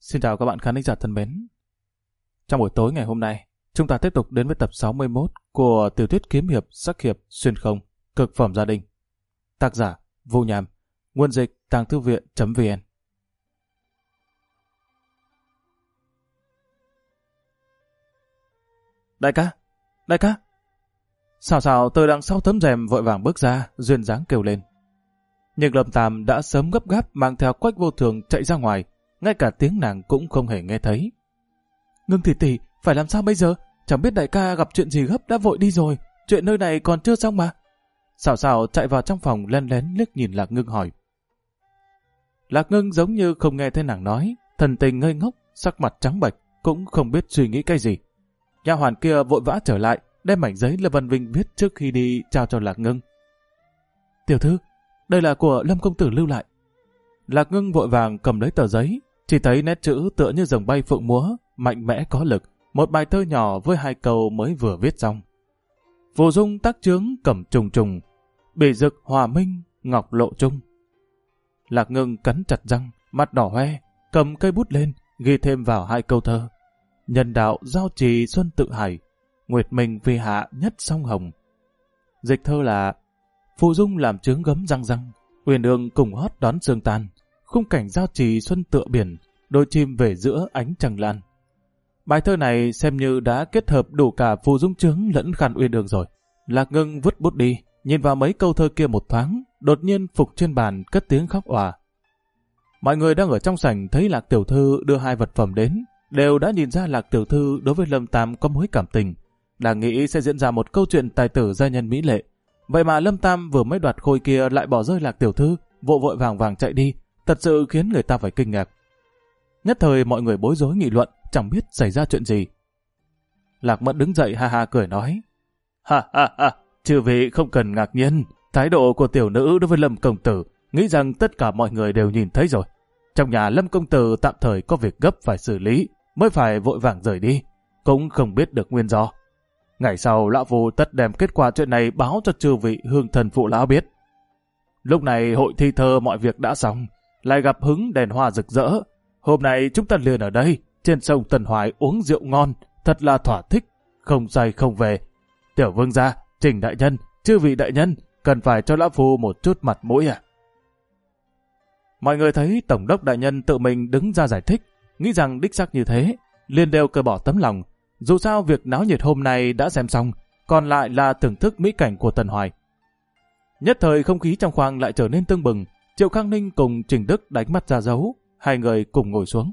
Xin chào các bạn khán giả thân mến. Trong buổi tối ngày hôm nay, chúng ta tiếp tục đến với tập 61 của tiểu thuyết kiếm hiệp sắc hiệp xuyên không, cực phẩm gia đình. Tác giả Vu Nham, nguồn dịch tàng thư viện.vn. Đại ca! Sao tôi đang sau tấm rèm vội vàng bước ra, duyên dáng kêu lên. Nhưng Lâm Tam đã sớm gấp gáp mang theo Quách Vô Thường chạy ra ngoài, ngay cả tiếng nàng cũng không hề nghe thấy. Ngưng tỷ, phải làm sao bây giờ? Chẳng biết đại ca gặp chuyện gì gấp đã vội đi rồi, chuyện nơi này còn chưa xong mà. Sảo chạy vào trong phòng lén lén liếc nhìn Lạc Ngưng hỏi. Lạc Ngưng giống như không nghe thấy nàng nói, thần tình ngây ngốc, sắc mặt trắng bệch, cũng không biết suy nghĩ cái gì. Nha hoàn kia vội vã trở lại, đem mảnh giấy Lâm Văn Vinh viết trước khi đi trao cho Lạc Ngưng. Tiểu thư, đây là của Lâm công tử lưu lại. Lạc Ngưng vội vàng cầm lấy tờ giấy, chỉ thấy nét chữ tựa như rồng bay phượng múa, mạnh mẽ có lực, một bài thơ nhỏ với 2 câu mới vừa viết xong. Phù dung tác chướng cẩm trùng trùng, bỉ dực hòa minh ngọc lộ trung. Lạc Ngưng cắn chặt răng, mặt đỏ hoe, cầm cây bút lên, ghi thêm vào 2 câu thơ. Nhân đạo giao trì xuân tự hải, nguyệt minh phi hạ nhất song hồng. Dịch thơ là: phù dung làm chướng gấm răng răng, uyển ương cùng hót đón sương tan, khung cảnh giao trì xuân tựa biển, đôi chim về giữa ánh trăng lan. Bài thơ này xem như đã kết hợp đủ cả phù dung chướng lẫn khăn uyên ương rồi. Lạc Ngưng vứt bút đi, nhìn vào mấy câu thơ kia một thoáng, đột nhiên phục trên bàn cất tiếng khóc òa. Mọi người đang ở trong sảnh thấy Lạc tiểu thư đưa 2 vật phẩm đến, đều đã nhìn ra Lạc tiểu thư đối với Lâm Tam có mối cảm tình, đang nghĩ sẽ diễn ra một câu chuyện tài tử gia nhân mỹ lệ. Vậy mà Lâm Tam vừa mới đoạt khôi kia lại bỏ rơi Lạc tiểu thư, vội vàng chạy đi, thật sự khiến người ta phải kinh ngạc. Nhất thời mọi người bối rối nghị luận, chẳng biết xảy ra chuyện gì. Lạc Mẫn đứng dậy ha ha cười nói: Ha, chư vị không cần ngạc nhiên, thái độ của tiểu nữ đối với Lâm công tử, nghĩ rằng tất cả mọi người đều nhìn thấy rồi. Trong nhà Lâm công tử tạm thời có việc gấp phải xử lý, mới phải vội vàng rời đi, cũng không biết được nguyên do. Ngày sau lão phu tất đem kết quả chuyện này báo cho chư vị hương thần phụ lão biết. Lúc này hội thi thơ mọi việc đã xong, lại gặp hứng đèn hoa rực rỡ. Hôm nay chúng ta liền ở đây, trên sông Tần Hoài uống rượu ngon, thật là thỏa thích, không say không về. Tiểu vương gia, Trình đại nhân, chư vị đại nhân, cần phải cho lão phu một chút mặt mũi à? Mọi người thấy tổng đốc đại nhân tự mình đứng ra giải thích, nghĩ rằng đích xác như thế, liền đều cởi bỏ tấm lòng. Dù sao việc náo nhiệt hôm nay đã xem xong, còn lại là thưởng thức mỹ cảnh của Tần Hoài. Nhất thời không khí trong khoang lại trở nên tưng bừng. Triệu Khang Ninh cùng Trình Đức đánh mắt ra dấu, 2 người cùng ngồi xuống.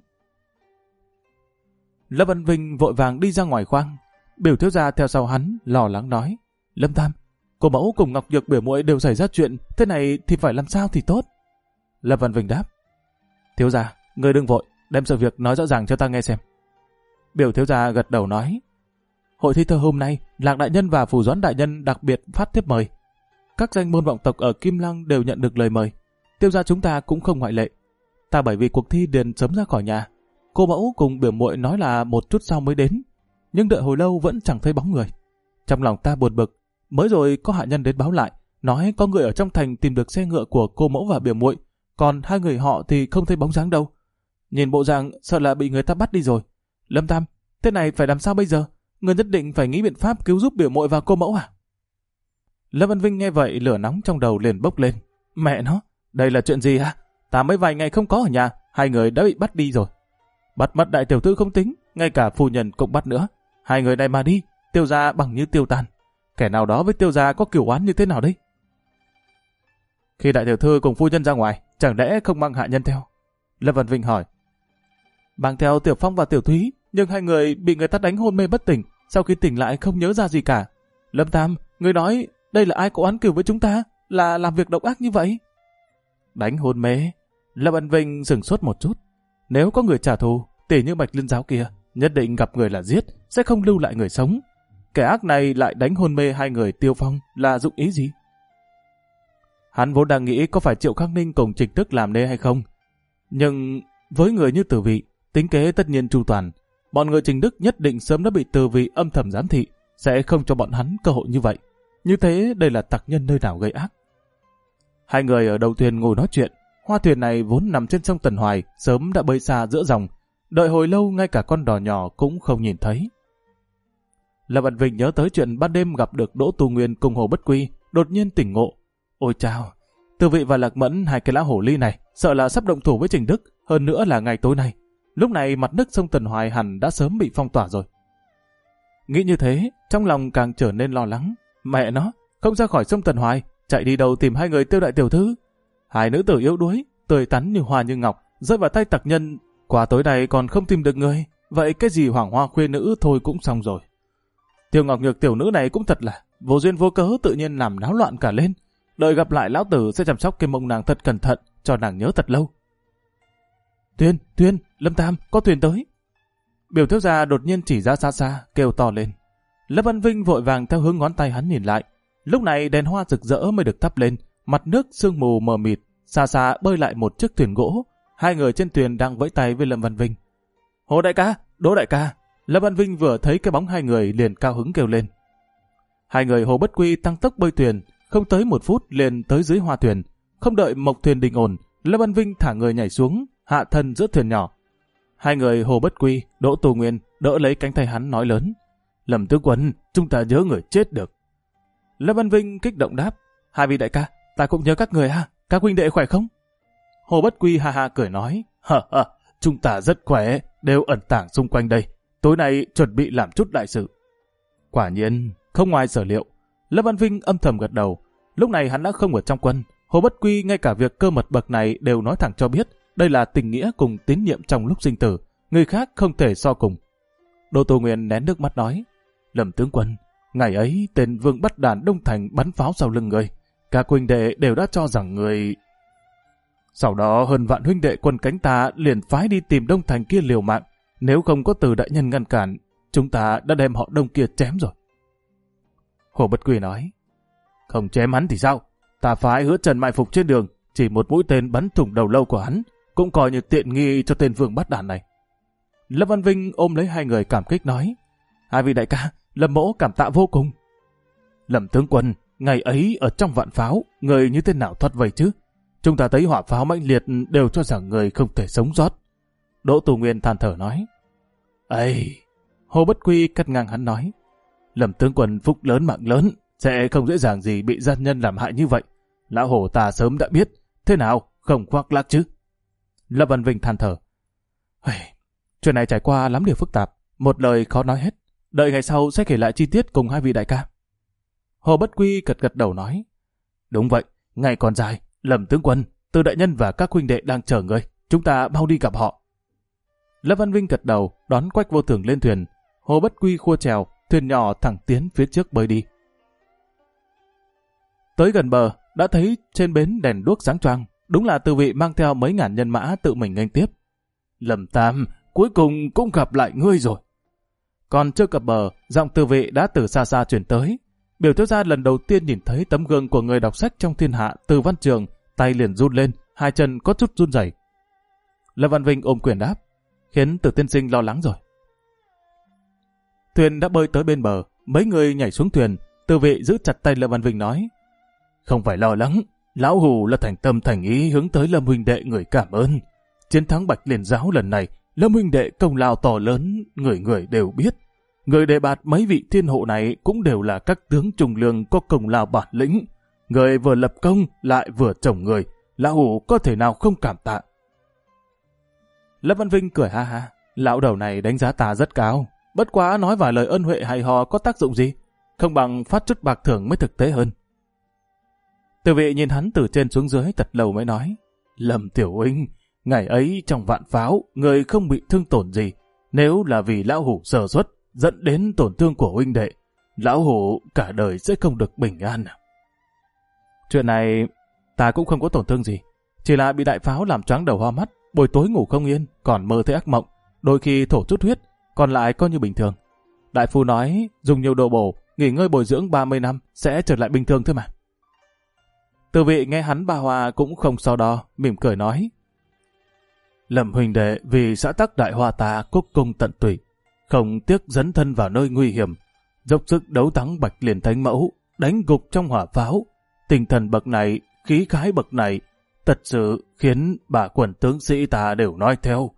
Lâm Văn Vinh vội vàng đi ra ngoài khoang, Biểu thiếu gia theo sau hắn lo lắng nói: Lâm Tam, cô mẫu cùng Ngọc Nhược biểu muội đều xảy ra chuyện, thế này thì phải làm sao thì tốt. Lâm Văn Vinh đáp: Thiếu gia, người đừng vội, đem sự việc nói rõ ràng cho ta nghe xem. Biểu thiếu gia gật đầu nói: Hội thi thơ hôm nay, Lạc đại nhân và Phù Doãn đại nhân đặc biệt phát thiếp mời. Các danh môn vọng tộc ở Kim Lăng đều nhận được lời mời, tiêu gia chúng ta cũng không ngoại lệ. Ta bởi vì cuộc thi liền sớm ra khỏi nhà, cô mẫu cùng biểu muội nói là một chút sau mới đến, nhưng đợi hồi lâu vẫn chẳng thấy bóng người. Trong lòng ta buồn bực, mới rồi có hạ nhân đến báo lại, nói có người ở trong thành tìm được xe ngựa của cô mẫu và biểu muội, còn 2 người họ thì không thấy bóng dáng đâu. Nhìn bộ dạng sợ là bị người ta bắt đi rồi. Lâm Tam, thế này phải làm sao bây giờ? Người nhất định phải nghĩ biện pháp cứu giúp biểu muội và cô mẫu à? Lâm Văn Vinh nghe vậy, lửa nóng trong đầu liền bốc lên. Mẹ nó, đây là chuyện gì hả? Ta mới vài ngày không có ở nhà, 2 người đã bị bắt đi rồi. Bắt mất đại tiểu thư không tính, ngay cả phu nhân cũng bắt nữa. 2 người này mà đi, tiêu gia bằng như tiêu tan. Kẻ nào đó với tiêu gia có cửu oán như thế nào đấy? Khi đại tiểu thư cùng phu nhân ra ngoài, chẳng lẽ không mang hạ nhân theo? Lâm Văn Vinh hỏi. Mang theo Tiểu Phong và Tiểu Thúy, nhưng 2 người bị người ta đánh hôn mê bất tỉnh, sau khi tỉnh lại không nhớ ra gì cả. Lâm Tam, người nói đây là ai có oán cừu với chúng ta, là làm việc độc ác như vậy? Đánh hôn mê? Lâm Văn Vinh sửng sốt một chút. Nếu có người trả thù, tỉ như Bạch Liên giáo kia, nhất định gặp người là giết, sẽ không lưu lại người sống. Kẻ ác này lại đánh hôn mê 2 người Tiêu Phong là dụng ý gì? Hắn vốn đang nghĩ có phải Triệu Khắc Ninh cùng Trịnh Tức làm nên hay không. Nhưng với người như Tử Vị, tính kế tất nhiên chu toàn. Bọn người Trình Đức nhất định sớm đã bị Tử Vị âm thầm giám thị, sẽ không cho bọn hắn cơ hội như vậy. Như thế đây là tặc nhân nơi nào gây ác. 2 người ở đầu thuyền ngồi nói chuyện. Hoa thuyền này vốn nằm trên sông Tần Hoài, sớm đã bơi xa giữa dòng. Đợi hồi lâu ngay cả con đò nhỏ cũng không nhìn thấy. Lâm Văn Vinh nhớ tới chuyện ban đêm gặp được Đỗ Tu Nguyên cùng Hồ Bất Quy, đột nhiên tỉnh ngộ. Ôi chao, Tư Vị và Lạc Mẫn, hai cái lão hổ ly này, sợ là sắp động thủ với Trình Đức, hơn nữa là ngày tối nay. Lúc này mặt nước sông Tần Hoài hẳn đã sớm bị phong tỏa rồi. Nghĩ như thế, trong lòng càng trở nên lo lắng. Mẹ nó, không ra khỏi sông Tần Hoài, chạy đi đâu tìm hai người Tiêu đại tiểu thư. Hai nữ tử yếu đuối, tươi tắn như hoa như ngọc, rơi vào tay tặc nhân. Qua tối nay còn không tìm được người, vậy cái gì hoàng hoa khuê nữ thôi cũng xong rồi. Tiêu Ngọc Nhược tiểu nữ này cũng thật là vô duyên vô cớ tự nhiên làm náo loạn cả lên. Đợi gặp lại lão tử sẽ chăm sóc cái mông nàng thật cẩn thận, cho nàng nhớ thật lâu. Tuyên, Lâm Tam, có thuyền tới. Biểu thiếu gia đột nhiên chỉ ra xa xa, kêu to lên. Lâm Văn Vinh vội vàng theo hướng ngón tay hắn nhìn lại. Lúc này đèn hoa rực rỡ mới được thắp lên, mặt nước sương mù mờ mịt, xa xa bơi lại một chiếc thuyền gỗ. Hai người trên thuyền đang vẫy tay với Lâm Văn Vinh. Hồ đại ca, Đỗ đại ca. Lâm Văn Vinh vừa thấy cái bóng hai người liền cao hứng kêu lên. Hai người Hồ Bất Quy tăng tốc bơi thuyền, không tới 1 phút liền tới dưới hoa thuyền. Không đợi mộc thuyền đình ổn, Lâm Văn Vinh thả người nhảy xuống, hạ thân giữa thuyền nhỏ. Hai người Hồ Bất Quy, Đỗ Tu Nguyên đỡ lấy cánh tay hắn nói lớn. Lâm tướng quân, chúng ta nhớ người chết được. Lâm Văn Vinh kích động đáp. Hai vị đại ca, ta cũng nhớ các người ha, các huynh đệ khỏe không? Hồ Bất Quy ha ha cười nói. Chúng ta rất khỏe, đều ẩn tàng xung quanh đây. Tối nay chuẩn bị làm chút đại sự. Quả nhiên, không ngoài sở liệu. Lâm Văn Vinh âm thầm gật đầu. Lúc này hắn đã không ở trong quân. Hồ Bất Quy ngay cả việc cơ mật bậc này đều nói thẳng cho biết. Đây là tình nghĩa cùng tín nhiệm trong lúc sinh tử. Người khác không thể so cùng. Đỗ Tu Nguyên nén nước mắt nói. Lâm tướng quân, ngày ấy tên Vương Bắt Đàn Đông Thành bắn pháo sau lưng người. Các huynh đệ đều đã cho rằng người... Sau đó hơn vạn huynh đệ quân cánh ta liền phái đi tìm Đông Thành kia liều mạng. Nếu không có Từ đại nhân ngăn cản, chúng ta đã đem họ Đông kia chém rồi. Hồ Bất Quy nói. Không chém hắn thì sao? Ta phái Hứa Trần mai phục trên đường, chỉ một mũi tên bắn thủng đầu lâu của hắn, cũng coi như tiện nghi cho tên Vương Bắt Đàn này. Lâm Văn Vinh ôm lấy hai người cảm kích nói. Hai vị đại ca, Lâm mỗ cảm tạ vô cùng. Lâm tướng quân, ngày ấy ở trong vạn pháo, người như thế nào thoát vây chứ? Chúng ta thấy hỏa pháo mãnh liệt đều cho rằng người không thể sống sót. Đỗ Tu Nguyên than thở nói. Ây! Hồ Bất Quy cắt ngang hắn nói. Lâm tướng quân phúc lớn mạng lớn, sẽ không dễ dàng gì bị gian nhân làm hại như vậy. Lão Hồ ta sớm đã biết, thế nào không khoác lác chứ? Lâm Văn Vinh than thở. Chuyện này trải qua lắm điều phức tạp, một lời khó nói hết. Đợi ngày sau sẽ kể lại chi tiết cùng hai vị đại ca. Hồ Bất Quy gật gật đầu nói. Đúng vậy, ngày còn dài, Lâm tướng quân, Từ đại nhân và các huynh đệ đang chờ người, chúng ta mau đi gặp họ. Lâm Văn Vinh gật đầu, đón Quách Vô Thường lên thuyền. Hồ Bất Quy khua chèo, thuyền nhỏ thẳng tiến phía trước bơi đi. Tới gần bờ, đã thấy trên bến đèn đuốc sáng choang, đúng là Từ Vị mang theo mấy ngàn nhân mã tự mình nghênh tiếp. Lâm Tam, cuối cùng cũng gặp lại ngươi rồi. Còn chưa cập bờ, giọng Từ Vị đã từ xa xa truyền tới. Biểu thiếu gia lần đầu tiên nhìn thấy tấm gương của người đọc sách trong thiên hạ Từ Văn Trường, tay liền run lên, hai chân có chút run rẩy. Lâm Văn Vinh ôm quyền đáp, khiến Từ tiên sinh lo lắng rồi. Thuyền đã bơi tới bên bờ, mấy người nhảy xuống thuyền. Từ Vị giữ chặt tay Lâm Văn Vinh nói, không phải lo lắng, lão Hù là thành tâm thành ý hướng tới Lâm huynh đệ người cảm ơn. Chiến thắng Bạch Liên giáo lần này, Lâm huynh đệ công lao to lớn, người người đều biết. Người đề bạt mấy vị thiên hộ này cũng đều là các tướng trung lương có công lao bản lĩnh. Người vừa lập công lại vừa trồng người, lão Hù có thể nào không cảm tạ. Lâm Văn Vinh cười ha ha, lão đầu này đánh giá ta rất cao. Bất quá nói vài lời ân huệ hay hò có tác dụng gì, không bằng phát chút bạc thưởng mới thực tế hơn. Từ Vị nhìn hắn từ trên xuống dưới thật lâu mới nói, Lâm tiểu huynh, ngày ấy trong vạn pháo, người không bị thương tổn gì. Nếu là vì lão Hủ sơ suất dẫn đến tổn thương của huynh đệ, lão Hủ cả đời sẽ không được bình an. Chuyện này ta cũng không có tổn thương gì, chỉ là bị đại pháo làm choáng đầu hoa mắt, buổi tối ngủ không yên, còn mơ thấy ác mộng, đôi khi thổ chút huyết, còn lại coi như bình thường. Đại phu nói dùng nhiều đồ bổ, nghỉ ngơi bồi dưỡng 30 năm sẽ trở lại bình thường thôi mà. Từ Vị nghe hắn bà Hòa cũng không so đo, mỉm cười nói, Lâm huynh đệ vì xã tắc đại hoa ta cúc cung tận tụy, không tiếc dấn thân vào nơi nguy hiểm, dốc sức đấu thắng Bạch Liên Thánh Mẫu, đánh gục trong hỏa pháo. Tinh thần bậc này, khí khái bậc này, thật sự khiến bà quần tướng sĩ ta đều nói theo.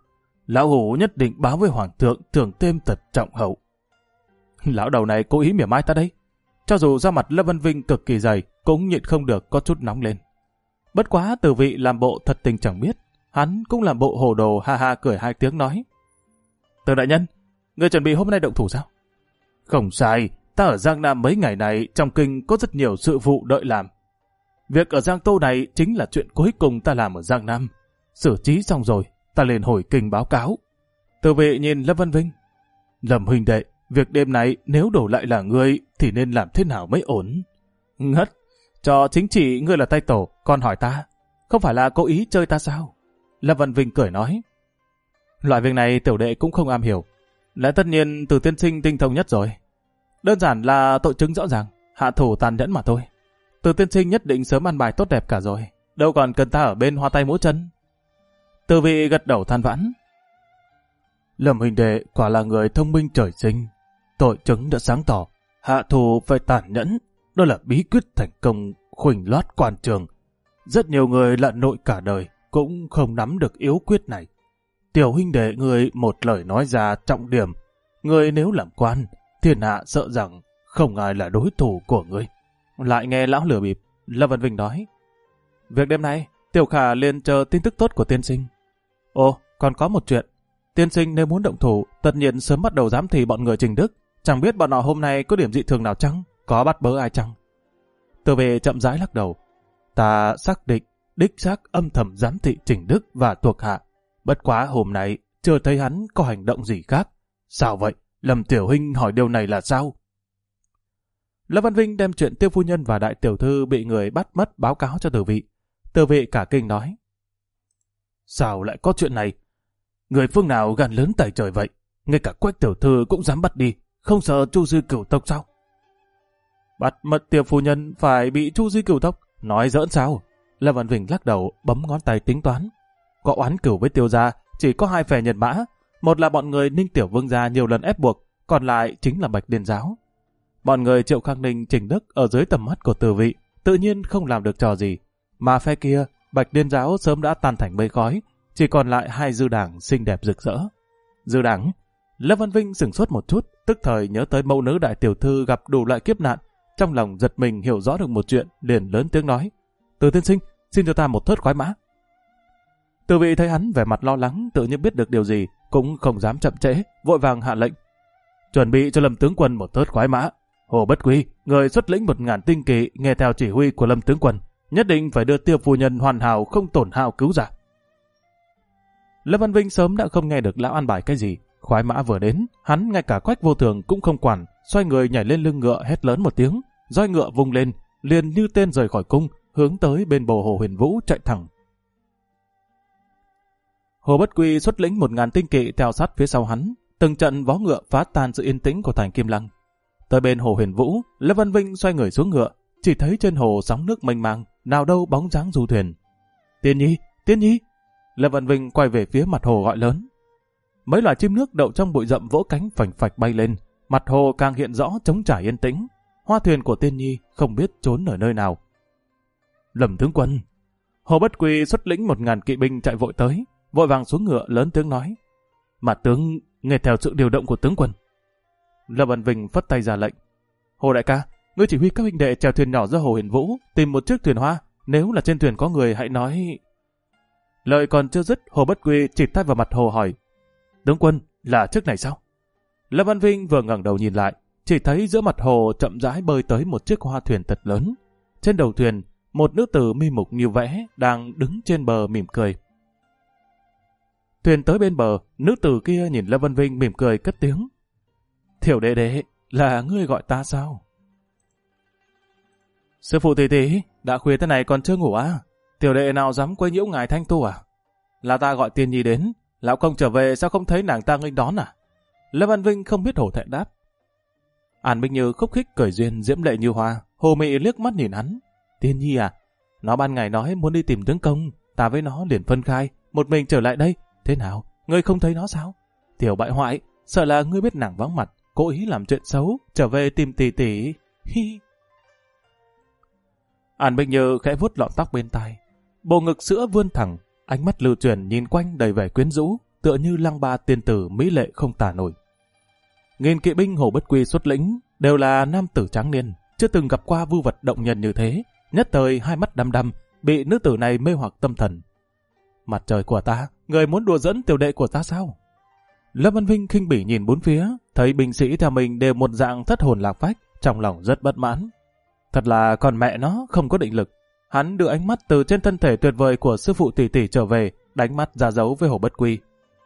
Lão Hủ nhất định báo với Hoàng thượng thưởng thêm thật trọng hậu. Lão đầu này cố ý mỉa mai ta đấy. Cho dù da mặt Lâm Văn Vinh cực kỳ dày, cũng nhịn không được có chút nóng lên. Bất quá Từ Vị làm bộ thật tình chẳng biết, hắn cũng làm bộ hồ đồ ha ha cười hai tiếng nói. Từ đại nhân, người chuẩn bị hôm nay động thủ sao? Không sai, ta ở Giang Nam mấy ngày này trong kinh có rất nhiều sự vụ đợi làm. Việc ở Giang Tô này chính là chuyện cuối cùng ta làm ở Giang Nam. Xử trí xong rồi, ta liền hồi kinh báo cáo. Từ Vị nhìn Lâm Văn Vinh. Lâm huynh đệ, việc đêm này nếu đổ lại là ngươi thì nên làm thế nào mới ổn? Ngất, cho chính trị ngươi là tay tổ, còn hỏi ta, không phải là cố ý chơi ta sao? Lâm Văn Vinh cười nói. Loại việc này tiểu đệ cũng không am hiểu. Lẽ tất nhiên Từ tiên sinh tinh thông nhất rồi. Đơn giản là tội chứng rõ ràng, hạ thủ tàn nhẫn mà thôi. Từ tiên sinh nhất định sớm ăn bài tốt đẹp cả rồi, đâu còn cần ta ở bên hoa tay múa chân. Từ Vị gật đầu than vãn. Lâm huynh đệ quả là người thông minh trời sinh. Tội chứng đã sáng tỏ, hạ thủ phải tàn nhẫn, đó là bí quyết thành công khuỳnh loát quan trường. Rất nhiều người lặn nội cả đời cũng không nắm được yếu quyết này. Tiểu huynh đệ người một lời nói ra trọng điểm, người nếu làm quan, thiên hạ sợ rằng không ai là đối thủ của người. Lại nghe lão lửa bịp, Lâm Văn Vinh nói. Việc đêm nay, Tiểu Khả liền chờ tin tức tốt của tiên sinh. Ồ, còn có một chuyện. Tiên sinh nếu muốn động thủ, tất nhiên sớm bắt đầu giám thị bọn người Trình Đức. Chẳng biết bọn họ hôm nay có điểm dị thường nào chăng? Có bắt bớ ai chăng? Từ Vệ chậm rãi lắc đầu. Ta xác định, đích xác âm thầm giám thị Trình Đức và thuộc hạ. Bất quá hôm nay, chưa thấy hắn có hành động gì khác. Sao vậy? Lâm tiểu huynh hỏi điều này là sao? Lâm Văn Vinh đem chuyện Tiêu phu nhân và đại tiểu thư bị người bắt mất báo cáo cho Từ Vị. Từ Vị cả kinh nói. Sao lại có chuyện này? Người phương nào gan lớn tài trời vậy? Ngay cả Quách tiểu thư cũng dám bắt đi, không sợ Chu Di Cửu tộc sao? Bắt mất Tiêu phu nhân phải bị Chu Di Cửu tộc? Nói giỡn sao? Lâm Văn Vinh lắc đầu bấm ngón tay tính toán. Có oán cửu với Tiêu gia chỉ có hai phe nhân mã, một là bọn người Ninh Tiểu Vương gia nhiều lần ép buộc, còn lại chính là Bạch Điền giáo. Bọn người Triệu Khang Ninh, Trình Đức ở dưới tầm mắt của Từ Vị tự nhiên không làm được trò gì, mà phe kia Bạch Điền giáo sớm đã tan thành mây khói, chỉ còn lại hai dư đảng xinh đẹp rực rỡ. Dư đảng? Lâm Văn Vinh sửng sốt một chút, tức thời nhớ tới mẫu nữ đại tiểu thư gặp đủ loại kiếp nạn, trong lòng giật mình hiểu rõ được một chuyện, liền lớn tiếng nói: Từ tiên sinh, xin cho ta một thớt khoái mã. Từ Vị thấy hắn vẻ mặt lo lắng, tự nhiên biết được điều gì, cũng không dám chậm trễ, vội vàng hạ lệnh: chuẩn bị cho Lâm tướng quân một thớt khoái mã. Hồ Bất Quy, người xuất lĩnh 1000 tinh kỵ nghe theo chỉ huy của Lâm tướng quân, nhất định phải đưa Tiêu phu nhân hoàn hảo không tổn hao cứu giả. Lâm Văn Vinh sớm đã không nghe được lão an bài cái gì. Khoái mã vừa đến, hắn ngay cả Quách Vô Thường cũng không quản, xoay người nhảy lên lưng ngựa hét lớn một tiếng, roi ngựa vung lên, liền như tên rời khỏi cung, hướng tới bên bờ hồ Huyền Vũ chạy thẳng. Hồ Bất Quy xuất lĩnh 1000 tinh kỵ theo sát phía sau hắn, từng trận vó ngựa phá tan sự yên tĩnh của thành Kim Lăng. Tới bên hồ Huyền Vũ, Lâm Văn Vinh xoay người xuống ngựa, chỉ thấy trên hồ sóng nước mênh mang, nào đâu bóng dáng du thuyền. Tiên Nhi, Tiên Nhi! Lâm Văn Vinh quay về phía mặt hồ gọi lớn. Mấy loài chim nước đậu trong bụi rậm vỗ cánh phành phạch bay lên, mặt hồ càng hiện rõ trống trải yên tĩnh. Hoa thuyền của Tiên Nhi không biết trốn ở nơi nào. Lâm tướng quân! Hồ Bất Quy xuất lĩnh 1000 kỵ binh chạy vội tới, vội vàng xuống ngựa lớn tiếng nói: Mặt tướng nghe theo sự điều động của tướng quân. Lâm Văn Vinh phất tay ra lệnh: Hồ đại ca, ngươi chỉ huy các huynh đệ chèo thuyền nhỏ ra hồ Huyền Vũ, tìm một chiếc thuyền hoa, nếu là trên thuyền có người hãy nói. Lời còn chưa dứt, Hồ Bất Quy chịp tay vào mặt hồ hỏi: Tướng quân, là chiếc này sao? Lâm Văn Vinh vừa ngẩng đầu nhìn lại, chỉ thấy giữa mặt hồ chậm rãi bơi tới một chiếc hoa thuyền thật lớn. Trên đầu thuyền, một nữ tử mi mục như vẽ đang đứng trên bờ mỉm cười. Thuyền tới bên bờ, nữ tử kia nhìn Lâm Văn Vinh mỉm cười cất tiếng: Tiểu đệ đệ, là ngươi gọi ta sao? Sư phụ tỷ tỷ, đã khuya thế này còn chưa ngủ à? Tiểu đệ nào dám quấy nhiễu ngài thanh tu à? Là ta gọi Tiên Nhi đến, lão công trở về sao không thấy nàng ta nghênh đón à? Lâm Văn Vinh không biết hổ thẹn đáp. An Minh Như khúc khích cười duyên diễm lệ như hoa, hồ mị liếc mắt nhìn hắn. Tiên Nhi à, nó ban ngày nói muốn đi tìm tướng công, ta với nó liền phân khai, một mình trở lại đây. Thế nào, ngươi không thấy nó sao? Tiểu bại hoại, sợ là ngươi biết nàng vắng mặt, cố ý làm chuyện xấu, trở về tìm tỷ tỷ. Hi. An Minh Như khẽ vuốt lọn tóc bên tai, bộ ngực sữa vươn thẳng, ánh mắt lưu truyền nhìn quanh đầy vẻ quyến rũ, tựa như lăng ba tiên tử mỹ lệ không tả nổi. Nghìn kỵ binh Hồ Bất Quy xuất lĩnh đều là nam tử tráng niên, chưa từng gặp qua vưu vật động nhân như thế, nhất thời hai mắt đăm đăm, bị nữ tử này mê hoặc tâm thần. Mặt trời của ta, người muốn đùa dẫn tiểu đệ của ta sao? Lâm Văn Vinh khinh bỉ nhìn bốn phía, thấy binh sĩ theo mình đều một dạng thất hồn lạc phách, trong lòng rất bất mãn. Thật là con mẹ nó không có định lực. Hắn đưa ánh mắt từ trên thân thể tuyệt vời của sư phụ tỷ tỷ trở về, đánh mắt ra dấu với Hồ Bất Quy.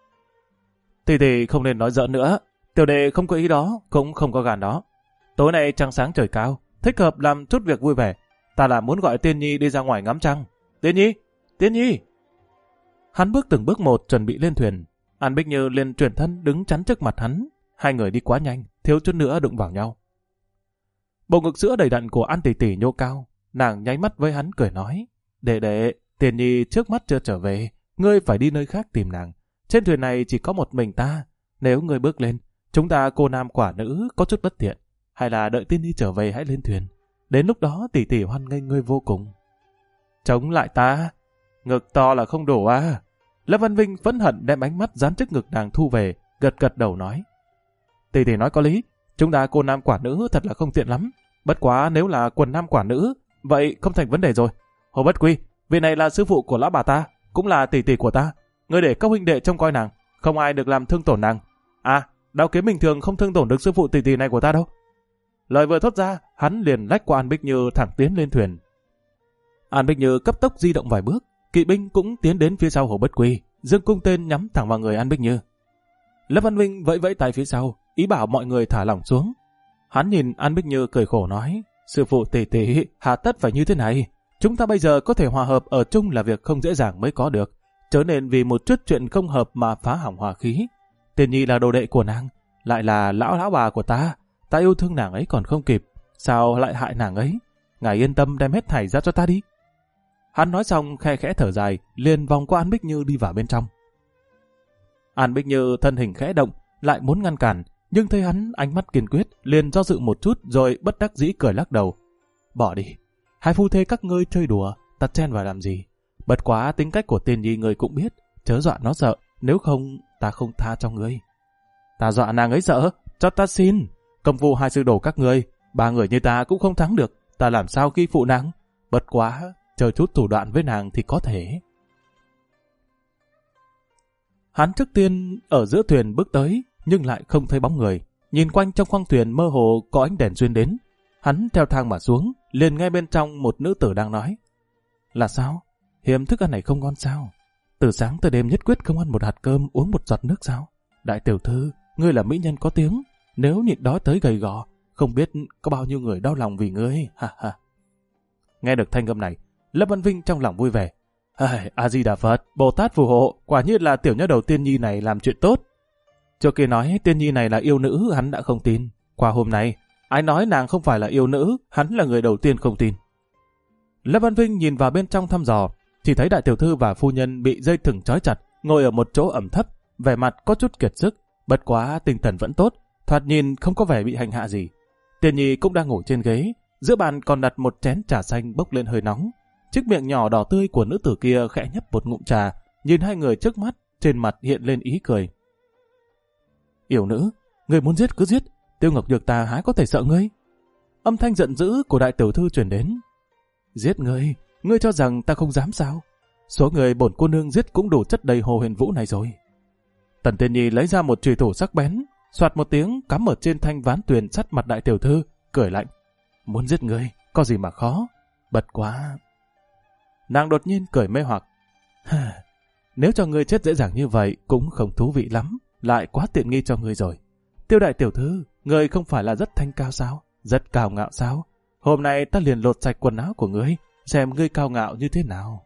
Tỷ tỷ không nên nói giỡn nữa, tiểu đệ không có ý đó, cũng không có gan đó. Tối nay trăng sáng trời cao, thích hợp làm chút việc vui vẻ. Ta là muốn gọi Tiên Nhi đi ra ngoài ngắm trăng. Tiên Nhi! Tiên Nhi! Hắn bước từng bước một chuẩn bị lên thuyền. An Bích Như liền chuyển thân đứng chắn trước mặt hắn. Hai người đi quá nhanh, thiếu chút nữa đụng vào nhau. Bộ ngực sữa đầy đặn của An tỷ tỷ nhô cao. Nàng nháy mắt với hắn cười nói. Đệ, Tiên Nhi trước mắt chưa trở về. Ngươi phải đi nơi khác tìm nàng. Trên thuyền này chỉ có một mình ta. Nếu ngươi bước lên, chúng ta cô nam quả nữ có chút bất tiện. Hay là đợi Tiên Nhi trở về hãy lên thuyền. Đến lúc đó tỷ tỷ hoan nghênh ngươi vô cùng. Chống lại ta, ngực to là không đủ à? Lâm Văn Vinh phẫn hận đem ánh mắt dán trước ngực nàng thu về, gật gật đầu nói. Tỷ tỷ nói có lý, chúng ta cô nam quả nữ thật là không tiện lắm. Bất quá nếu là quần nam quả nữ, vậy không thành vấn đề rồi. Hồ Bất Quy, vị này là sư phụ của lão bà ta, cũng là tỷ tỷ của ta. Ngươi để các huynh đệ trông coi nàng, không ai được làm thương tổn nàng. À, đao kiếm bình thường không thương tổn được sư phụ tỷ tỷ này của ta đâu. Lời vừa thốt ra, hắn liền lách qua An Bích Như thẳng tiến lên thuyền. An Bích Như cấp tốc di động vài bước, kỵ binh cũng tiến đến phía sau Hồ Bất Quy, giương cung tên nhắm thẳng vào người An Bích Như. Lâm Văn Vinh vẫy vẫy tay phía sau, ý bảo mọi người thả lỏng xuống. Hắn nhìn An Bích Như cười khổ nói, sư phụ tỷ tỷ, hà tất phải như thế này. Chúng ta bây giờ có thể hòa hợp ở chung là việc không dễ dàng mới có được, chớ nên vì một chút chuyện không hợp mà phá hỏng hòa khí. Tiên Nhi là đồ đệ của nàng, lại là lão bà của ta. Ta yêu thương nàng ấy còn không kịp, sao lại hại nàng ấy? Ngài yên tâm đem hết thảy ra cho ta đi. Hắn nói xong khe khẽ thở dài, liền vòng qua An Bích Như đi vào bên trong. An Bích Như thân hình khẽ động, lại muốn ngăn cản, nhưng thấy hắn ánh mắt kiên quyết, liền do dự một chút rồi bất đắc dĩ cười lắc đầu. Bỏ đi, hai phu thê các ngươi chơi đùa, ta chen vào làm gì? Bất quá tính cách của Tiên Nhi ngươi cũng biết, chớ dọa nó sợ, nếu không ta không tha cho ngươi. Ta dọa nàng ấy sợ, cho ta xin. Công phu hai sư đồ các ngươi, ba người như ta cũng không thắng được, ta làm sao khi phụ nàng? Bất quá, chờ chút thủ đoạn với nàng thì có thể. Hắn trước tiên ở giữa thuyền bước tới, nhưng lại không thấy bóng người. Nhìn quanh trong khoang thuyền mơ hồ có ánh đèn xuyên đến. Hắn theo thang mà xuống, liền nghe bên trong một nữ tử đang nói. Là sao? Hiếm thức ăn này không ngon sao? Từ sáng tới đêm nhất quyết không ăn một hạt cơm, uống một giọt nước sao? Đại tiểu thư, ngươi là mỹ nhân có tiếng. Nếu nhịn đói tới gầy gò, không biết có bao nhiêu người đau lòng vì ngươi, ha ha. Nghe được thanh âm này, Lâm Văn Vinh trong lòng vui vẻ. A-di-đà Phật, Bồ Tát phù hộ, quả nhiên là tiểu nha đầu Tiên Nhi này làm chuyện tốt. Trước kia nói Tiên Nhi này là yêu nữ, hắn đã không tin. Qua hôm nay, ai nói nàng không phải là yêu nữ, hắn là người đầu tiên không tin. Lâm Văn Vinh nhìn vào bên trong thăm dò, chỉ thấy đại tiểu thư và phu nhân bị dây thừng trói chặt, ngồi ở một chỗ ẩm thấp, vẻ mặt có chút kiệt sức, bất quá tinh thần vẫn tốt, thoạt nhìn không có vẻ bị hành hạ gì. Tiên Nhi cũng đang ngủ trên ghế, giữa bàn còn đặt một chén trà xanh bốc lên hơi nóng. Chiếc miệng nhỏ đỏ tươi của nữ tử kia khẽ nhấp một ngụm trà, nhìn hai người trước mắt, trên mặt hiện lên ý cười. Yêu nữ, người muốn giết cứ giết, Tiêu Ngọc Nhược ta há có thể sợ ngươi? Âm thanh giận dữ của đại tiểu thư truyền đến. Giết ngươi, ngươi cho rằng ta không dám sao? Số người bổn cô nương giết cũng đủ chất đầy Hồ Huyền Vũ này rồi. Tần Tiên Nhi lấy ra một chùy thủ sắc bén, soạt một tiếng cắm ở trên thanh ván tuyền sắt mặt đại tiểu thư, cười lạnh. Muốn giết ngươi, có gì mà khó? Bật quá. Nàng đột nhiên cười mê hoặc. Nếu cho ngươi chết dễ dàng như vậy cũng không thú vị lắm, lại quá tiện nghi cho ngươi rồi. Tiêu đại tiểu thư, ngươi không phải là rất thanh cao sao? Rất cao ngạo sao? Hôm nay ta liền lột sạch quần áo của ngươi, xem ngươi cao ngạo như thế nào.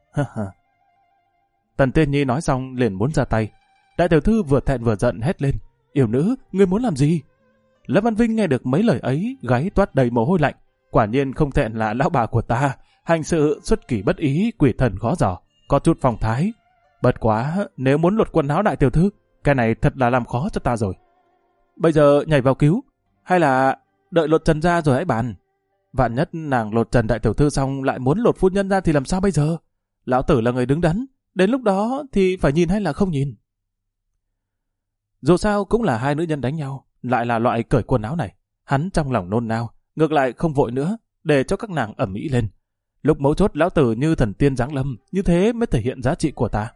Tần Tiên Nhi nói xong liền muốn ra tay. Đại tiểu thư vừa thẹn vừa giận hét lên. Yêu nữ, ngươi muốn làm gì? Lâm Văn Vinh nghe được mấy lời ấy, gáy toát đầy mồ hôi lạnh. Quả nhiên không thẹn là lão bà của ta, hành sự xuất kỳ bất ý, quỷ thần khó dò, có chút phong thái. Bất quá, nếu muốn lột quần áo đại tiểu thư, cái này thật là làm khó cho ta rồi. Bây giờ nhảy vào cứu, hay là đợi lột trần ra rồi hãy bàn. Vạn nhất nàng lột trần đại tiểu thư xong lại muốn lột phu nhân ra thì làm sao bây giờ? Lão tử là người đứng đắn, đến lúc đó thì phải nhìn hay là không nhìn? Dù sao cũng là hai nữ nhân đánh nhau, lại là loại cởi quần áo này. Hắn trong lòng nôn nao, ngược lại không vội nữa, để cho các nàng ầm ĩ lên. Lúc mấu chốt lão tử như thần tiên giáng lâm, như thế mới thể hiện giá trị của ta.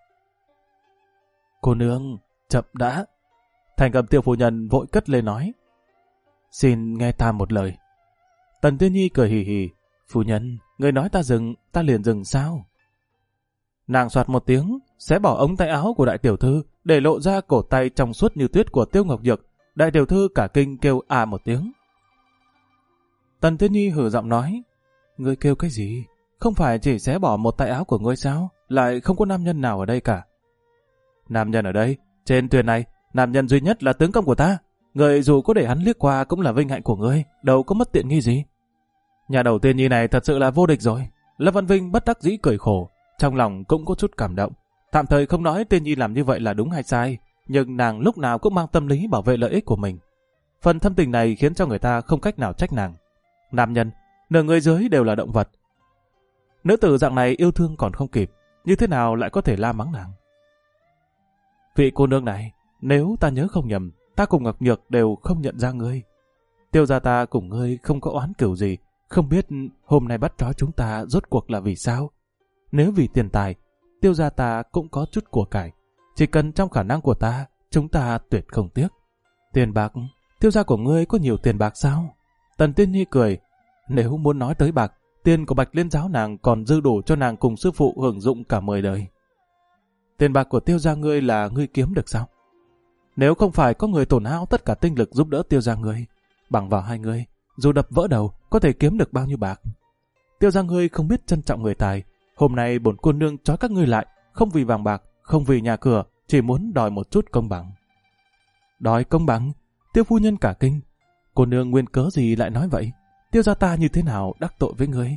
Cô nương, chậm đã. Thành Cầm Tiêu phu nhân vội cất lên nói. Xin nghe ta một lời. Tần Tiên Nhi cười hì hì. Phu nhân, người nói ta dừng, ta liền dừng sao? Nàng soạt một tiếng, xé bỏ ống tay áo của đại tiểu thư, để lộ ra cổ tay trong suốt như tuyết của Tiêu Ngọc Nhược. Đại tiểu thư cả kinh kêu à một tiếng. Tần Tiên Nhi hử giọng nói. Ngươi kêu cái gì? Không phải chỉ xé bỏ một tay áo của ngươi sao? Lại không có nam nhân nào ở đây cả. Nam nhân ở đây? Trên thuyền này, nam nhân duy nhất là tướng công của ta. Người dù có để hắn liếc qua cũng là vinh hạnh của ngươi, đâu có mất tiện nghi gì. Nhà đầu Tiên Nhi này thật sự là vô địch rồi. Lâm Văn Vinh bất đắc dĩ cười khổ, trong lòng cũng có chút cảm động. Tạm thời không nói Tiên Nhi làm như vậy là đúng hay sai, nhưng nàng lúc nào cũng mang tâm lý bảo vệ lợi ích của mình. Phần thâm tình này khiến cho người ta không cách nào trách nàng. Nam nhân, nửa người dưới đều là động vật. Nữ tử dạng này yêu thương còn không kịp, như thế nào lại có thể la mắng nàng? Vị cô nương này, nếu ta nhớ không nhầm, ta cùng Ngọc Nhược đều không nhận ra ngươi. Tiêu gia ta cùng ngươi không có oán cửu gì, không biết hôm nay bắt trói chúng ta rốt cuộc là vì sao? Nếu vì tiền tài, Tiêu gia ta cũng có chút của cải. Chỉ cần trong khả năng của ta, chúng ta tuyệt không tiếc. Tiền bạc, Tiêu gia của ngươi có nhiều tiền bạc sao? Tần Tiên Nhi cười. Nếu muốn nói tới bạc, tiền của Bạch Liên giáo nàng còn dư đủ cho nàng cùng sư phụ hưởng dụng cả 10 đời. Tiền bạc của Tiêu gia ngươi là ngươi kiếm được sao? Nếu không phải có người tổn hao tất cả tinh lực giúp đỡ Tiêu gia ngươi, bằng vào hai ngươi, dù đập vỡ đầu, có thể kiếm được bao nhiêu bạc? Tiêu gia ngươi không biết trân trọng người tài. Hôm nay bổn cô nương trói các ngươi lại, không vì vàng bạc, không vì nhà cửa, chỉ muốn đòi một chút công bằng. Đòi công bằng? Tiêu phu nhân cả kinh. Cô nương nguyên cớ gì lại nói vậy? Tiêu gia ta như thế nào đắc tội với ngươi?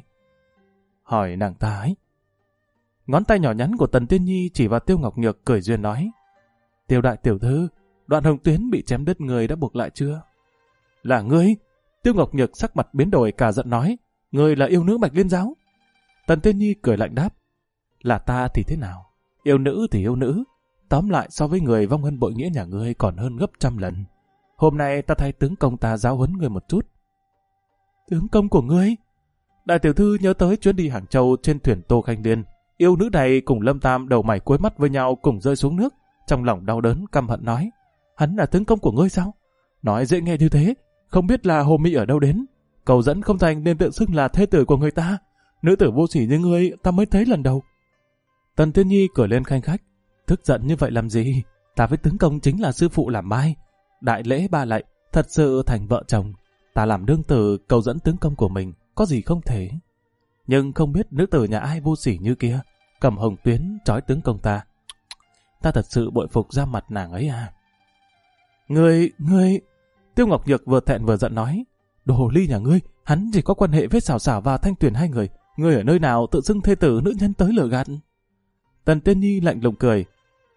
Hỏi nàng ta ấy. Ngón tay nhỏ nhắn của Tần Tiên Nhi chỉ vào Tiêu Ngọc Nhược cười duyên nói. Tiêu đại tiểu thư, đoạn hồng tuyến bị chém đứt người đã buộc lại chưa? Là ngươi? Tiêu Ngọc Nhược sắc mặt biến đổi cả giận nói. Ngươi là yêu nữ Bạch Liên giáo? Tần Tiên Nhi cười lạnh đáp. Là ta thì thế nào? Yêu nữ thì yêu nữ. Tóm lại so với người vong ân bội nghĩa nhà ngươi còn hơn gấp 100 lần. Hôm nay ta thay tướng công ta giáo huấn ngươi một chút. Tướng công của ngươi? Đại tiểu thư nhớ tới chuyến đi Hàng Châu trên thuyền Tô Khanh Liên. Yêu nữ này cùng Lâm Tam đầu mày cuối mắt với nhau cùng rơi xuống nước. Trong lòng đau đớn căm hận nói. Hắn là tướng công của ngươi sao? Nói dễ nghe như thế. Không biết là Hồ Mị ở đâu đến. Cầu dẫn không thành nên tự xưng là thê tử của người ta. Nữ tử vô sỉ như ngươi ta mới thấy lần đầu. Tần Tiên Nhi cười lên khanh khách. Tức giận như vậy làm gì? Ta với tướng công chính là sư phụ làm mai. Đại lễ ba lạy, thật sự thành vợ chồng. Ta làm đương tử cầu dẫn tướng công của mình, có gì không thể. Nhưng không biết nữ tử nhà ai vô sỉ như kia, cầm hồng tuyến trói tướng công ta. Ta thật sự bội phục ra mặt nàng ấy à. Ngươi... Tiêu Ngọc Nhược vừa thẹn vừa giận nói. Đồ ly nhà ngươi, hắn chỉ có quan hệ với Xảo Xảo và Thanh Tuyền hai người. Ngươi ở nơi nào tự xưng thê tử nữ nhân tới lừa gạt? Tần Tiên Nhi lạnh lùng cười.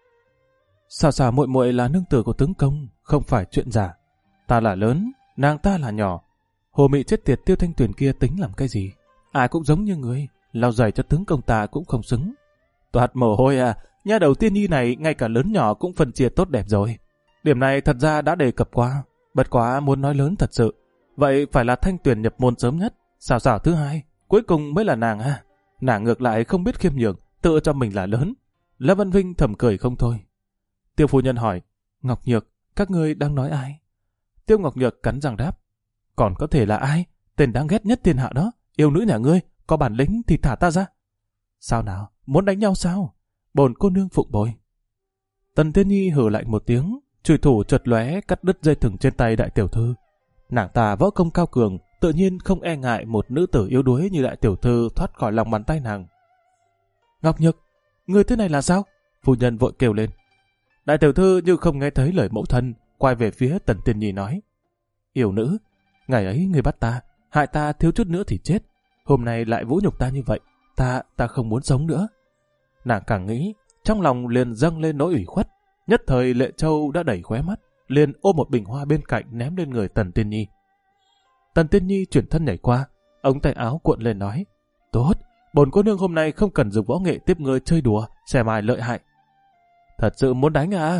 Xảo Xảo muội muội là nương tử của tướng công, không phải chuyện giả. Ta là lớn, nàng ta là nhỏ. Hồ Mị chết tiệt Tiêu Thanh Tuyền kia tính làm cái gì? Ai cũng giống như ngươi, lau giày cho tướng công ta cũng không xứng. Toát mồ hôi à, nha đầu Tiên Nhi này ngay cả lớn nhỏ cũng phân chia tốt đẹp rồi. Điểm này thật ra đã đề cập qua, bất quá muốn nói lớn thật sự. Vậy phải là Thanh Tuyền nhập môn sớm nhất, Xảo Xảo thứ hai, cuối cùng mới là nàng à. Nàng ngược lại không biết khiêm nhường, tự cho mình là lớn. Lâm Văn Vinh thầm cười không thôi. Tiêu phu nhân hỏi, Ngọc Nhược, các ngươi đang nói ai? Tiêu Ngọc Nhược cắn răng đáp, còn có thể là ai? Tên đáng ghét nhất thiên hạ đó, yêu nữ nhà ngươi, có bản lĩnh thì thả ta ra. Sao nào, muốn đánh nhau sao? Bổn cô nương phụng bồi. Tần Tiên Nhi hừ lạnh một tiếng, chùy thủ chợt lóe cắt đứt dây thừng trên tay đại tiểu thư. Nàng ta võ công cao cường, tự nhiên không e ngại một nữ tử yếu đuối như đại tiểu thư thoát khỏi lòng bàn tay nàng. Ngọc Nhược, người thế này là sao? Phu nhân vội kêu lên. Đại tiểu thư như không nghe thấy lời mẫu thân, quay về phía Tần Tiên Nhi nói. Yêu nữ, ngày ấy người bắt ta, hại ta thiếu chút nữa thì chết. Hôm nay lại vũ nhục ta như vậy, ta không muốn sống nữa. Nàng càng nghĩ, trong lòng liền dâng lên nỗi ủy khuất. Nhất thời Lệ Châu đã đẩy khóe mắt, liền ôm một bình hoa bên cạnh ném lên người Tần Tiên Nhi. Tần Tiên Nhi chuyển thân nhảy qua, ống tay áo cuộn lên nói. Tốt, bổn cô nương hôm nay không cần dùng võ nghệ tiếp người chơi đùa, xẻ mài lợi hại. Thật sự muốn đánh à?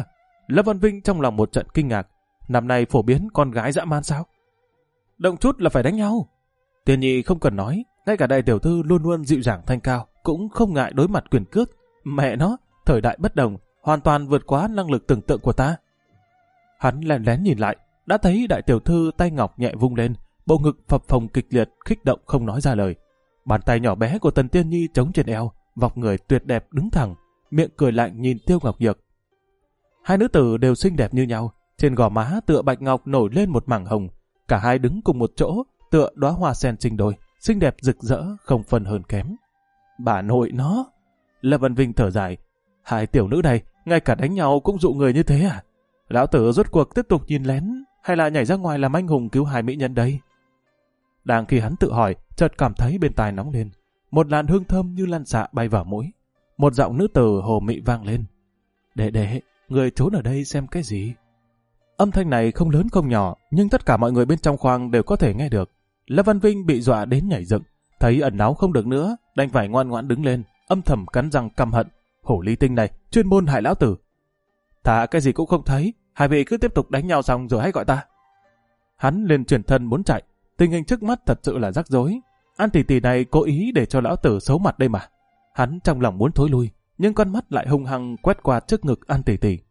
Lâm Văn Vinh trong lòng một trận kinh ngạc. Năm nay phổ biến con gái dã man sao? Động chút là phải đánh nhau. Tiên Nhi không cần nói, ngay cả đại tiểu thư luôn luôn dịu dàng thanh cao, cũng không ngại đối mặt quyền cước. Mẹ nó, thời đại bất đồng, hoàn toàn vượt quá năng lực tưởng tượng của ta. Hắn lén lén nhìn lại, đã thấy đại tiểu thư tay ngọc nhẹ vung lên, bộ ngực phập phồng kịch liệt, kích động không nói ra lời. Bàn tay nhỏ bé của Tần Tiên Nhi chống trên eo, vóc người tuyệt đẹp đứng thẳng, miệng cười lạnh nhìn Tiêu Ngọc Nhược. Hai nữ tử đều xinh đẹp như nhau, trên gò má tựa bạch ngọc nổi lên một mảng hồng, cả hai đứng cùng một chỗ, tựa đóa hoa sen sinh đôi, xinh đẹp rực rỡ không phần hơn kém. Bà nội nó! Lâm Văn Vinh thở dài, hai tiểu nữ này ngay cả đánh nhau cũng dụ người như thế à? Lão tử rốt cuộc tiếp tục nhìn lén hay là nhảy ra ngoài làm anh hùng cứu hai mỹ nhân đây? Đang khi hắn tự hỏi, chợt cảm thấy bên tai nóng lên, một làn hương thơm như lan xạ bay vào mũi. Một giọng nữ tử hồ mị vang lên. Đệ, người trốn ở đây xem cái gì? Âm thanh này không lớn không nhỏ, nhưng tất cả mọi người bên trong khoang đều có thể nghe được. Lâm Văn Vinh bị dọa đến nhảy dựng, thấy ẩn náu không được nữa, đành phải ngoan ngoãn đứng lên, âm thầm cắn răng căm hận. Hổ ly tinh này chuyên môn hại lão tử. Thà cái gì cũng không thấy, hai vị cứ tiếp tục đánh nhau xong rồi hãy gọi ta. Hắn liền chuyển thân muốn chạy, tình hình trước mắt thật sự là rắc rối. An tỷ tỷ này cố ý để cho lão tử xấu mặt đây mà. Hắn trong lòng muốn thối lui, nhưng con mắt lại hung hăng quét qua trước ngực An tỷ tỷ.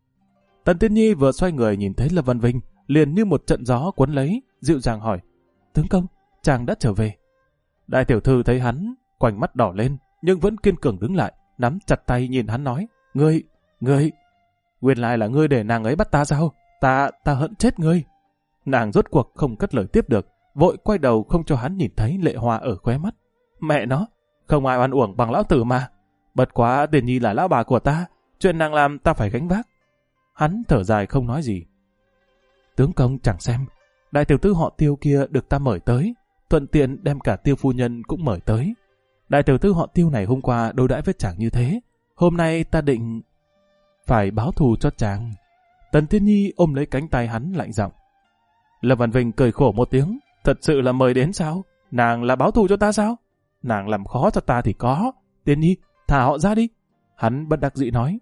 Tần Tiên Nhi vừa xoay người nhìn thấy Lâm Văn Vinh, liền như một trận gió cuốn lấy, dịu dàng hỏi: tướng công, chàng đã trở về? Đại tiểu thư thấy hắn, quanh mắt đỏ lên, nhưng vẫn kiên cường đứng lại, nắm chặt tay nhìn hắn nói: Ngươi, nguyên lai là ngươi để nàng ấy bắt ta sao? Ta hận chết ngươi. Nàng rốt cuộc không cất lời tiếp được, vội quay đầu không cho hắn nhìn thấy lệ hoa ở khóe mắt. Mẹ nó, không ai oan uổng bằng lão tử mà. Bất quá Tiên Nhi là lão bà của ta, chuyện nàng làm ta phải gánh vác. Hắn thở dài không nói gì. Tướng công chẳng xem, đại tiểu thư họ Tiêu kia được ta mời tới, thuận tiện đem cả Tiêu phu nhân cũng mời tới. Đại tiểu thư họ Tiêu này hôm qua đối đãi với chàng như thế, hôm nay ta định phải báo thù cho chàng. Tần Tiên Nhi ôm lấy cánh tay hắn lạnh giọng. Lâm Văn Vinh cười khổ một tiếng, thật sự là mời đến sao? Nàng là báo thù cho ta sao? Nàng làm khó cho ta thì có. Tiên Nhi, thả họ ra đi. Hắn bất đắc dĩ nói.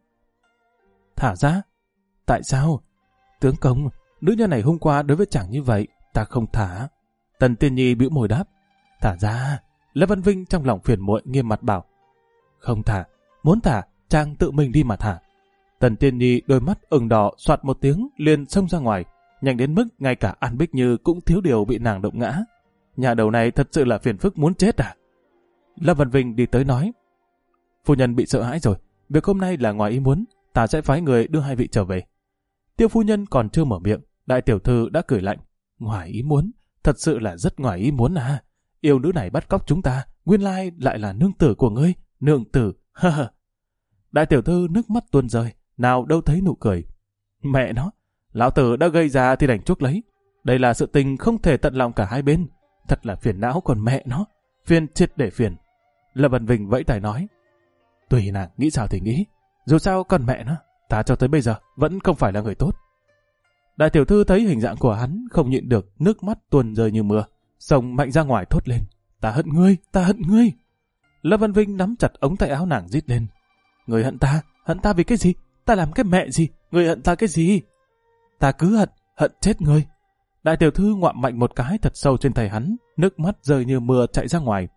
Thả ra? Tại sao? Tướng công, nữ nhân này hôm qua đối với chàng như vậy, ta không thả. Tần Tiên Nhi bĩu môi đáp. Thả ra. Lâm Văn Vinh trong lòng phiền muội nghiêm mặt bảo. Không thả, muốn thả, chàng tự mình đi mà thả. Tần Tiên Nhi đôi mắt ửng đỏ soạt một tiếng liền xông ra ngoài, nhanh đến mức ngay cả An Bích Như cũng thiếu điều bị nàng động ngã. Nhà đầu này thật sự là phiền phức muốn chết à? Lâm Văn Vinh đi tới nói. Phu nhân bị sợ hãi rồi, việc hôm nay là ngoài ý muốn, ta sẽ phái người đưa hai vị trở về. Tiêu phu nhân còn chưa mở miệng, đại tiểu thư đã cười lạnh. Ngoài ý muốn, thật sự là rất ngoài ý muốn à. Yêu nữ này bắt cóc chúng ta, nguyên lai lại là nương tử của ngươi, nương tử, ha ha. Đại tiểu thư nước mắt tuôn rơi, nào đâu thấy nụ cười. Mẹ nó, lão tử đã gây ra thì đành chuốc lấy. Đây là sự tình không thể tận lòng cả hai bên. Thật là phiền não còn mẹ nó, phiền triệt để phiền. Lâm Văn Vinh vẫy tay nói. Tùy nàng nghĩ sao thì nghĩ, dù sao còn mẹ nó, ta cho tới bây giờ vẫn không phải là người tốt. Đại tiểu thư thấy hình dạng của hắn không nhịn được, nước mắt tuôn rơi như mưa, xông mạnh ra ngoài thốt lên. Ta hận ngươi, ta hận ngươi. Lâm Văn Vinh nắm chặt ống tay áo nàng rít lên. Ngươi hận ta vì cái gì? Ta làm cái mẹ gì? Ngươi hận ta cái gì? Ta cứ hận chết ngươi. Đại tiểu thư ngoạm mạnh một cái thật sâu trên tay hắn, nước mắt rơi như mưa chạy ra ngoài.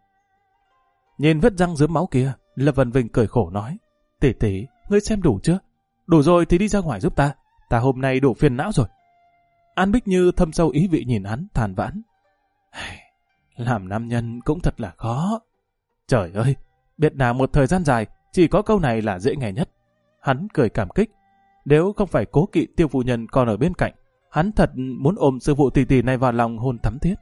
Nhìn vết răng rớm máu kia, Lâm Văn Vinh cười khổ nói. Tỷ tỷ, ngươi xem đủ chưa? Đủ rồi thì đi ra ngoài giúp ta. Ta hôm nay đủ phiền não rồi. An Bích Như thâm sâu ý vị nhìn hắn than vãn. Làm nam nhân cũng thật là khó. Trời ơi, biết nào một thời gian dài, chỉ có câu này là dễ nghe nhất. Hắn cười cảm kích. Nếu không phải cố kỵ Tiêu phu nhân còn ở bên cạnh, hắn thật muốn ôm sư phụ tỷ tỷ này vào lòng hôn thắm thiết.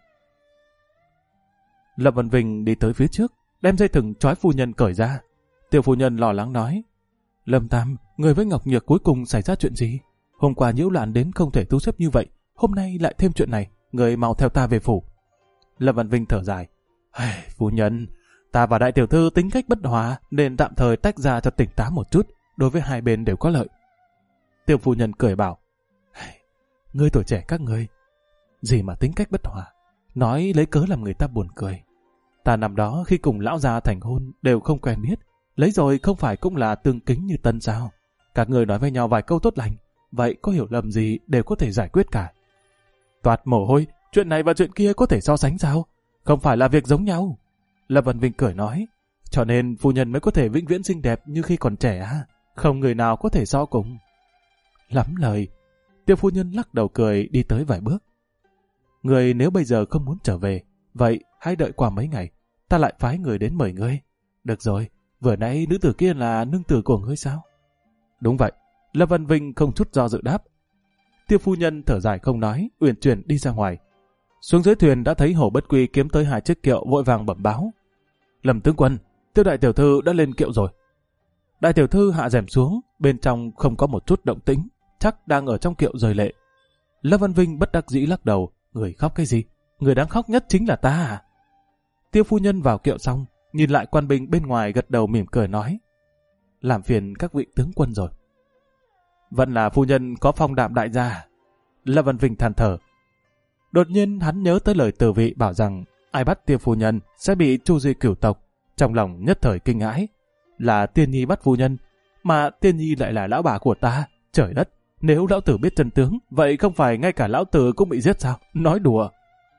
Lâm Văn Vinh đi tới phía trước, đem dây thừng trói phu nhân cởi ra. Tiêu phu nhân lo lắng nói. Lâm Tam, người với Ngọc Nhược cuối cùng xảy ra chuyện gì? Hôm qua nhiễu loạn đến không thể thu xếp như vậy, hôm nay lại thêm chuyện này, người mau theo ta về phủ. Lâm Văn Vinh thở dài. Phu nhân, ta và đại tiểu thư tính cách bất hòa nên tạm thời tách ra cho tỉnh táo một chút, đối với hai bên đều có lợi. Tiêu phu nhân cười bảo. Ngươi tuổi trẻ các ngươi, gì mà tính cách bất hòa, nói lấy cớ làm người ta buồn cười. Ta năm đó khi cùng lão gia thành hôn đều không quen biết, lấy rồi không phải cũng là tương kính như tân sao? Các người nói với nhau vài câu tốt lành, vậy có hiểu lầm gì đều có thể giải quyết cả. Toát mồ hôi, chuyện này và chuyện kia có thể so sánh sao? Không phải là việc giống nhau. Lâm Văn Vinh cười nói, cho nên phu nhân mới có thể vĩnh viễn xinh đẹp như khi còn trẻ à? Không người nào có thể so cùng. Lắm lời. Tiêu phu nhân lắc đầu cười đi tới vài bước. Người nếu bây giờ không muốn trở về, vậy hãy đợi qua mấy ngày, ta lại phái người đến mời ngươi. Được rồi, vừa nãy nữ tử kia là nương tử của ngươi sao? Đúng vậy. Lâm Văn Vinh không chút do dự đáp. Tiêu phu nhân thở dài không nói, uyển chuyển đi ra ngoài. Xuống dưới thuyền đã thấy Hồ Bất Quy kiếm tới 2 chiếc kiệu vội vàng bẩm báo. Lâm tướng quân, Tiêu đại tiểu thư đã lên kiệu rồi. Đại tiểu thư hạ rèm xuống, bên trong không có một chút động tĩnh, chắc đang ở trong kiệu rơi lệ. Lâm Văn Vinh bất đắc dĩ lắc đầu, người khóc cái gì? Người đáng khóc nhất chính là ta à? Tiêu phu nhân vào kiệu xong, nhìn lại quan binh bên ngoài gật đầu mỉm cười nói. Làm phiền các vị tướng quân rồi. Vẫn là phu nhân có phong đạm đại gia. Lâm Văn Vinh than thở. Đột nhiên hắn nhớ tới lời Từ Vị bảo rằng ai bắt Tiêu phu nhân sẽ bị tru diệt cửu tộc. Trong lòng nhất thời kinh hãi. Là Tiên Nhi bắt phu nhân, mà Tiên Nhi lại là lão bà của ta. Trời đất, nếu lão tử biết chân tướng, vậy không phải ngay cả lão tử cũng bị giết sao? Nói đùa.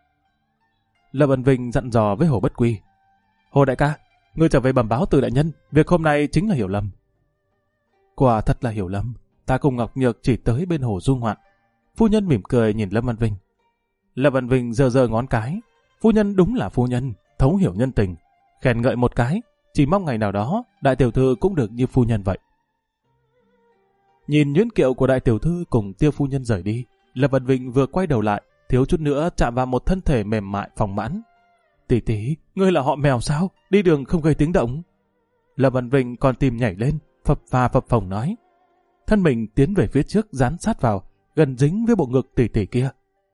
Lâm Văn Vinh dặn dò với Hồ Bất Quy. Hồ đại ca, ngươi trở về bẩm báo Từ đại nhân, việc hôm nay chính là hiểu lầm. Quả thật là hiểu lầm. Ta cùng Ngọc Nhược chỉ tới bên hồ du ngoạn. Phu nhân mỉm cười nhìn Lâm Văn Vinh. Lâm Văn Vinh giơ giơ ngón cái. Phu nhân đúng là phu nhân, thấu hiểu nhân tình. Khen ngợi một cái, chỉ mong ngày nào đó đại tiểu thư cũng được như phu nhân vậy. Nhìn nhuyễn kiệu của đại tiểu thư cùng Tiêu phu nhân rời đi, Lâm Văn Vinh vừa quay đầu lại, thiếu chút nữa chạm vào một thân thể mềm mại phòng mãn. Tỷ tỷ, ngươi là họ Mèo sao? Đi đường không gây tiếng động. Lâm Văn Vinh còn tim nhảy lên, phập phà phập phồng nói. Thân mình tiến về phía trước dán sát vào, gần dính với bộ ngực tỷ tỷ kia.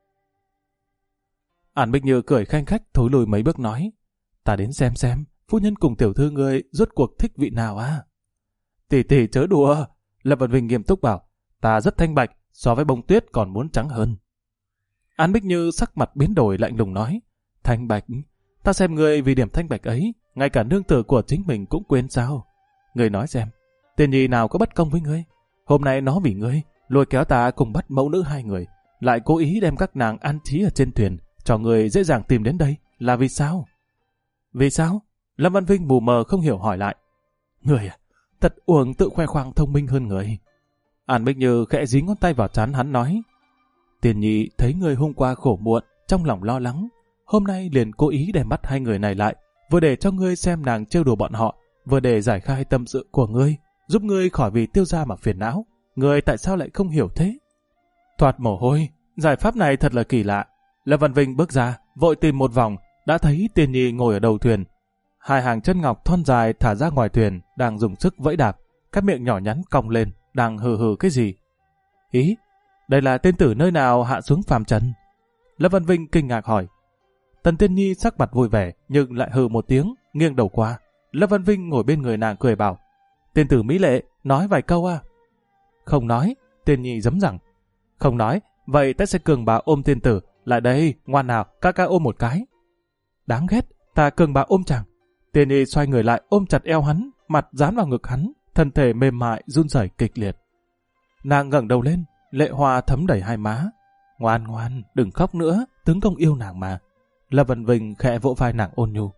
Ản Bích Như cười khanh khách thối lùi mấy bước nói. Ta đến xem, phu nhân cùng tiểu thư ngươi rốt cuộc thích vị nào à? Tỷ tỷ chớ đùa. Lâm Văn Vinh nghiêm túc bảo. Ta rất thanh bạch, so với bông tuyết còn muốn trắng hơn. Ản Bích Như sắc mặt biến đổi lạnh lùng nói. Thanh bạch? Ta xem ngươi vì điểm thanh bạch ấy, ngay cả nương tử của chính mình cũng quên sao? Ngươi nói xem, Tiên Nhi nào có bất công với ngươi? Hôm nay nó vì ngươi, lôi kéo ta cùng bắt mẫu nữ 2 người, lại cố ý đem các nàng an trí ở trên thuyền, cho người dễ dàng tìm đến đây, là vì sao? Vì sao? Lâm Văn Vinh mù mờ không hiểu hỏi lại. Người à, thật uổng tự khoe khoang thông minh hơn người. Ản Bích Như khẽ dí ngón tay vào trán hắn nói. Tiên Nhi thấy người hôm qua khổ muộn, trong lòng lo lắng, hôm nay liền cố ý đem bắt 2 người này lại, vừa để cho ngươi xem nàng trêu đùa bọn họ, vừa để giải khai tâm sự của ngươi, giúp ngươi khỏi vì Tiêu gia mà phiền não. Ngươi tại sao lại không hiểu thế? Thoạt mồ hôi, giải pháp này thật là kỳ lạ. Lâm Văn Vinh bước ra, vội tìm một vòng, đã thấy Tiên Nhi ngồi ở đầu thuyền. 2 hàng chân ngọc thon dài thả ra ngoài thuyền, đang dùng sức vẫy đạp, các miệng nhỏ nhắn cong lên, đang hừ hừ cái gì? Ý, đây là tiên tử nơi nào hạ xuống phàm trần? Lâm Văn Vinh kinh ngạc hỏi. Tần Tiên Nhi sắc mặt vui vẻ, nhưng lại hừ một tiếng, nghiêng đầu qua. Lâm Văn Vinh ngồi bên người nàng cười bảo. Tiên tử mỹ lệ, nói vài câu à? Không nói, Tiên Nhi giấm rằng. Không nói, vậy ta sẽ cường bà ôm tiên tử. Lại đây, ngoan nào, ca ôm một cái. Đáng ghét, ta cường bà ôm chàng. Tiên Nhi xoay người lại ôm chặt eo hắn, mặt dán vào ngực hắn, thân thể mềm mại run rẩy kịch liệt. Nàng ngẩng đầu lên, lệ hoa thấm đầy 2 má. Ngoan ngoan, đừng khóc nữa, tướng công yêu nàng mà. Lâm Văn Vinh khẽ vỗ vai nàng ôn nhu.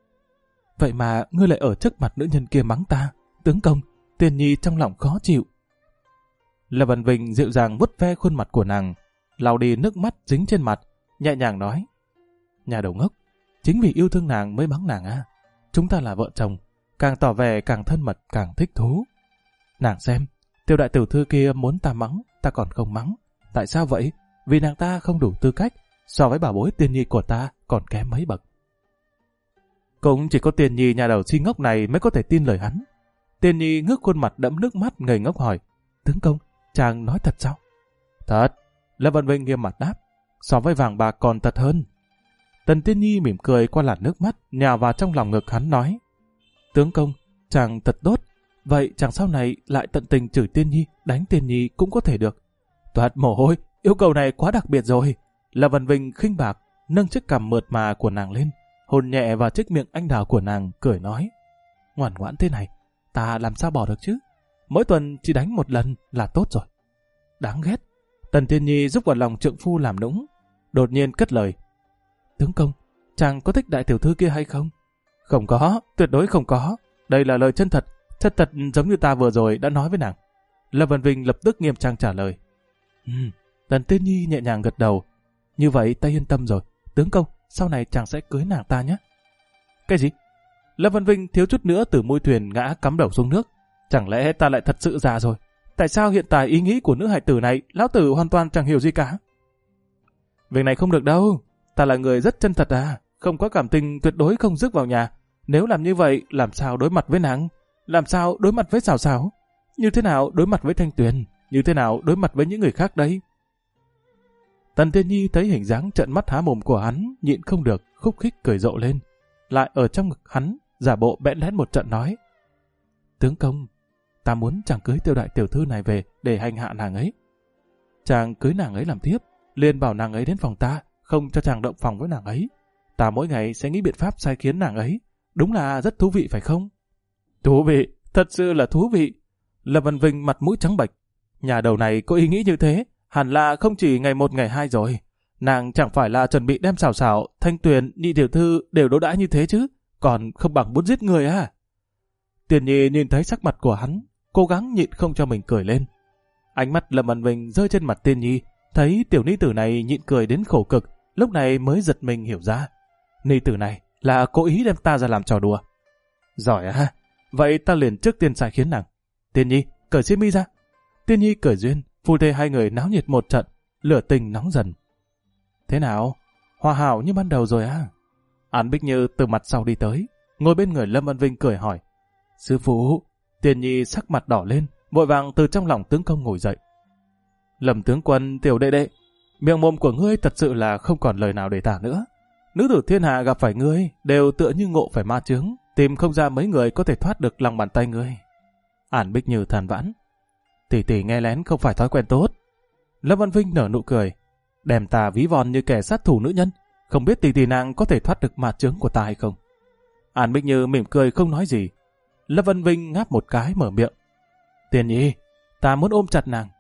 Vậy mà ngươi lại ở trước mặt nữ nhân kia mắng ta, tướng công, Tiên Nhi trong lòng khó chịu. Lâm Văn Vinh dịu dàng vuốt ve khuôn mặt của nàng, lau đi nước mắt dính trên mặt, nhẹ nhàng nói. Nhà đầu ngốc, chính vì yêu thương nàng mới mắng nàng à? Chúng ta là vợ chồng, càng tỏ vẻ càng thân mật càng thích thú. Nàng xem, Tiêu đại tiểu thư kia muốn ta mắng, ta còn không mắng. Tại sao vậy? Vì nàng ta không đủ tư cách, so với bảo bối Tiên Nhi của ta còn kém mấy bậc. Cũng chỉ có Tiên Nhi nhà đầu si ngốc này mới có thể tin lời hắn. Tiên Nhi ngước khuôn mặt đẫm nước mắt ngây ngốc hỏi. Tướng công, chàng nói thật sao? Thật. Lâm Văn Vinh nghiêm mặt đáp. So với vàng bạc còn thật hơn. Tần Tiên Nhi mỉm cười qua làn nước mắt, nhào vào trong lòng ngực hắn nói. Tướng công, chàng thật tốt. Vậy chàng sau này lại tận tình chửi Tiên Nhi, đánh Tiên Nhi cũng có thể được. Toát mồ hôi, yêu cầu này quá đặc biệt rồi. Lâm Văn Vinh khinh bạc, nâng chiếc cằm mượt mà của nàng lên, hôn nhẹ vào chiếc miệng anh đào của nàng, cười nói. Ngoan ngoãn thế này, ta làm sao bỏ được chứ? Mỗi tuần chỉ đánh 1 lần là tốt rồi. đáng ghét. Tần Tiên Nhi giúp vào lòng trượng phu làm nũng, đột nhiên cất lời. Tướng công, chàng có thích đại tiểu thư kia hay không? Không có, tuyệt đối không có. Đây là lời chân thật giống như ta vừa rồi đã nói với nàng. Lâm Vân Vinh lập tức nghiêm trang trả lời. Tần Tiên Nhi nhẹ nhàng gật đầu. Như vậy ta yên tâm rồi. Tướng công, sau này chàng sẽ cưới nàng ta nhé. Cái gì? Lâm Vân Vinh thiếu chút nữa từ mui thuyền ngã cắm đầu xuống nước. Chẳng lẽ ta lại thật sự già rồi? Tại sao hiện tại ý nghĩ của nữ hài tử này lão tử hoàn toàn chẳng hiểu gì cả? Việc này không được đâu. Ta là người rất chân thật à. Không có cảm tình tuyệt đối không rước vào nhà. Nếu làm như vậy, làm sao đối mặt với nàng? Làm sao đối mặt với Sào Sào? Như thế nào đối mặt với Thanh Tuyền? Như thế nào đối mặt với những người khác đấy? Tần Tiên Nhi thấy hình dáng trợn mắt há mồm của hắn, nhịn không được, khúc khích cười rộ lên. Lại ở trong ngực hắn, giả bộ bẽn lẽn một trận nói. Tướng công, ta muốn chàng cưới Tiêu đại tiểu thư này về để hành hạ nàng ấy. Chàng cưới nàng ấy làm tiếp, liền bảo nàng ấy đến phòng ta, không cho chàng động phòng với nàng ấy. Ta mỗi ngày sẽ nghĩ biện pháp sai khiến nàng ấy. Đúng là rất thú vị phải không? Thú vị, thật sự là thú vị. Lâm Văn Vinh mặt mũi trắng bệch. Nhà đầu này có ý nghĩ như thế, hẳn là không chỉ ngày 1 ngày 2 rồi. Nàng chẳng phải là chuẩn bị đem Sào Sào, Thanh Tuyền, Nhị tiểu thư đều đối đãi như thế chứ, còn không bằng muốn giết người à? Tiền Nhi nhìn thấy sắc mặt của hắn, cố gắng nhịn không cho mình cười lên. Ánh mắt Lâm Văn Vinh rơi trên mặt Tiên Nhi, thấy tiểu ni tử này nhịn cười đến khổ cực, lúc này mới giật mình hiểu ra. Ni tử này là cố ý đem ta ra làm trò đùa. Giỏi à, vậy ta liền trước tiên sai khiến nàng. Tiên Nhi, cởi xiêm mi ra. Tiên Nhi cởi duyên, phu thê hai người náo nhiệt một trận, lửa tình nóng dần. Thế nào? Hòa hảo như ban đầu rồi à? Án Bích Như từ mặt sau đi tới, ngồi bên người Lâm Văn Vinh cười hỏi. Sư phụ. Tiên Nhi sắc mặt đỏ lên, vội vàng từ trong lòng tướng công ngồi dậy. Lâm tướng quân, tiểu đệ đệ, miệng mồm của ngươi thật sự là không còn lời nào để tả nữa. Nữ tử thiên hạ gặp phải ngươi đều tựa như ngộ phải ma chướng, tìm không ra mấy người có thể thoát được lòng bàn tay ngươi. Án Bích Như than vãn. Tỷ tỷ nghe lén không phải thói quen tốt. Lâm Văn Vinh nở nụ cười. Đem ta ví von như kẻ sát thủ nữ nhân, không biết tỷ tỷ nàng có thể thoát được ma chướng của ta hay không. Án Bích Như mỉm cười không nói gì. Lâm Văn Vinh ngáp một cái mở miệng. Tiên Nhi, ta muốn ôm chặt nàng.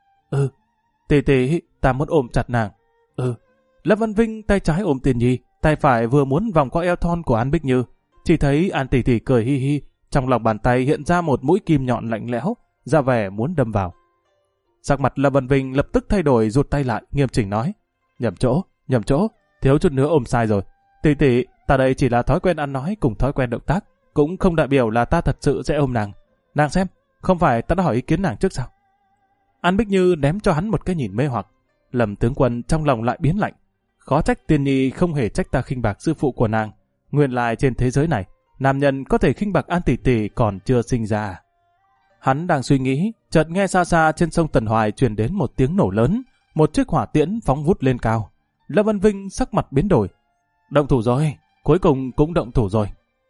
Tỷ tỷ, ta muốn ôm chặt nàng. Lâm Văn Vinh tay trái ôm Tiên Nhi, tay phải vừa muốn vòng qua eo thon của An Bích Như, chỉ thấy An tỷ tỷ cười hi hi, trong lòng bàn tay hiện ra một mũi kim nhọn lạnh lẽo, ra vẻ muốn đâm vào. Sắc mặt Lâm Văn Vinh lập tức thay đổi, rụt tay lại, nghiêm chỉnh nói: nhầm chỗ, thiếu chút nữa ôm sai rồi. Tỷ tỷ, ta đây chỉ là thói quen ăn nói cùng thói quen động tác, cũng không đại biểu là ta thật sự sẽ ôm nàng. Nàng xem, không phải ta đã hỏi ý kiến nàng trước sao? An Bích Như ném cho hắn một cái nhìn mê hoặc. Lâm tướng quân trong lòng lại biến lạnh. Khó trách Tiên Nhi không hề trách ta khinh bạc sư phụ của nàng. Nguyên lai trên thế giới này, nam nhân có thể khinh bạc An tỷ tỷ còn chưa sinh ra. Hắn đang suy nghĩ, chợt nghe xa xa trên sông Tần Hoài truyền đến một tiếng nổ lớn, một chiếc hỏa tiễn phóng vút lên cao. Lâm Văn Vinh sắc mặt biến đổi. Động thủ rồi, cuối cùng cũng động thủ rồi.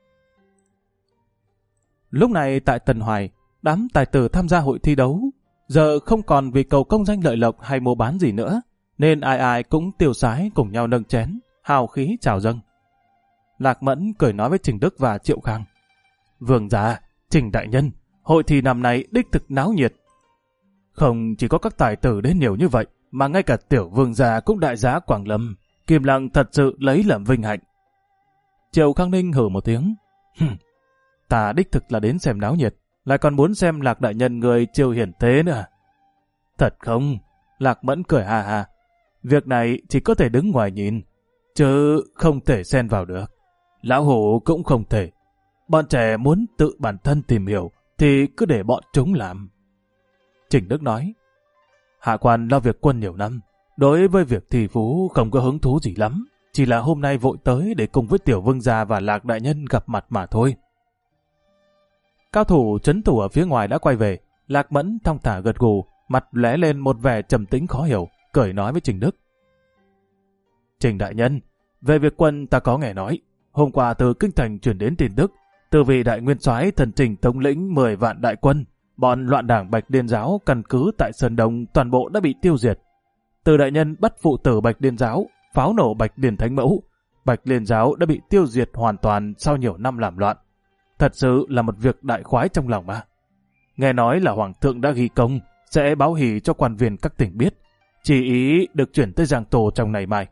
Lúc này tại Tần Hoài, đám tài tử tham gia hội thi đấu, giờ không còn vì cầu công danh lợi lộc hay mua bán gì nữa, nên ai ai cũng tiêu sái cùng nhau nâng chén, hào khí trào dâng. Lạc Mẫn cười nói với Trình Đức và Triệu Khang: Vương gia, Trình đại nhân, hội thi năm nay đích thực náo nhiệt. Không chỉ có các tài tử đến nhiều như vậy, mà ngay cả tiểu vương gia cũng đại giá Quảng Lâm, Kim Lăng thật sự lấy làm vinh hạnh. Triệu Khang Ninh hừ một tiếng: Ta đích thực là đến xem náo nhiệt, lại còn muốn xem Lạc đại nhân người chiêu hiển thế nữa. Thật không? Lạc Mẫn cười hà hà. Việc này chỉ có thể đứng ngoài nhìn, chứ không thể xen vào được. Lão hổ cũng không thể. Bọn trẻ muốn tự bản thân tìm hiểu, thì cứ để bọn chúng làm. Trình Đức nói: Hạ quan lo việc quân nhiều năm, đối với việc thi phú không có hứng thú gì lắm, chỉ là hôm nay vội tới để cùng với tiểu vương gia và Lạc đại nhân gặp mặt mà thôi. Cao thủ trấn thủ ở phía ngoài đã quay về. Lạc Mẫn thong thả gật gù, mặt lóe lên một vẻ trầm tĩnh khó hiểu, cười nói với Trình Đức: Trình đại nhân, về việc quân ta có nghe nói, hôm qua từ kinh thành truyền đến tin tức, từ vị đại nguyên soái thần Trình thống lĩnh 10 vạn đại quân, bọn loạn đảng Bạch Điên giáo căn cứ tại Sơn Đông toàn bộ đã bị tiêu diệt. Từ đại nhân bắt phụ tử Bạch Điên giáo, pháo nổ Bạch Điên Thánh Mẫu, Bạch Điên giáo đã bị tiêu diệt hoàn toàn sau nhiều năm làm loạn. Thật sự là một việc đại khoái trong lòng mà. Nghe nói là hoàng thượng đã ghi công, sẽ báo hỉ cho quan viên các tỉnh biết, chỉ ý được chuyển tới Giang Tô trong ngày mai.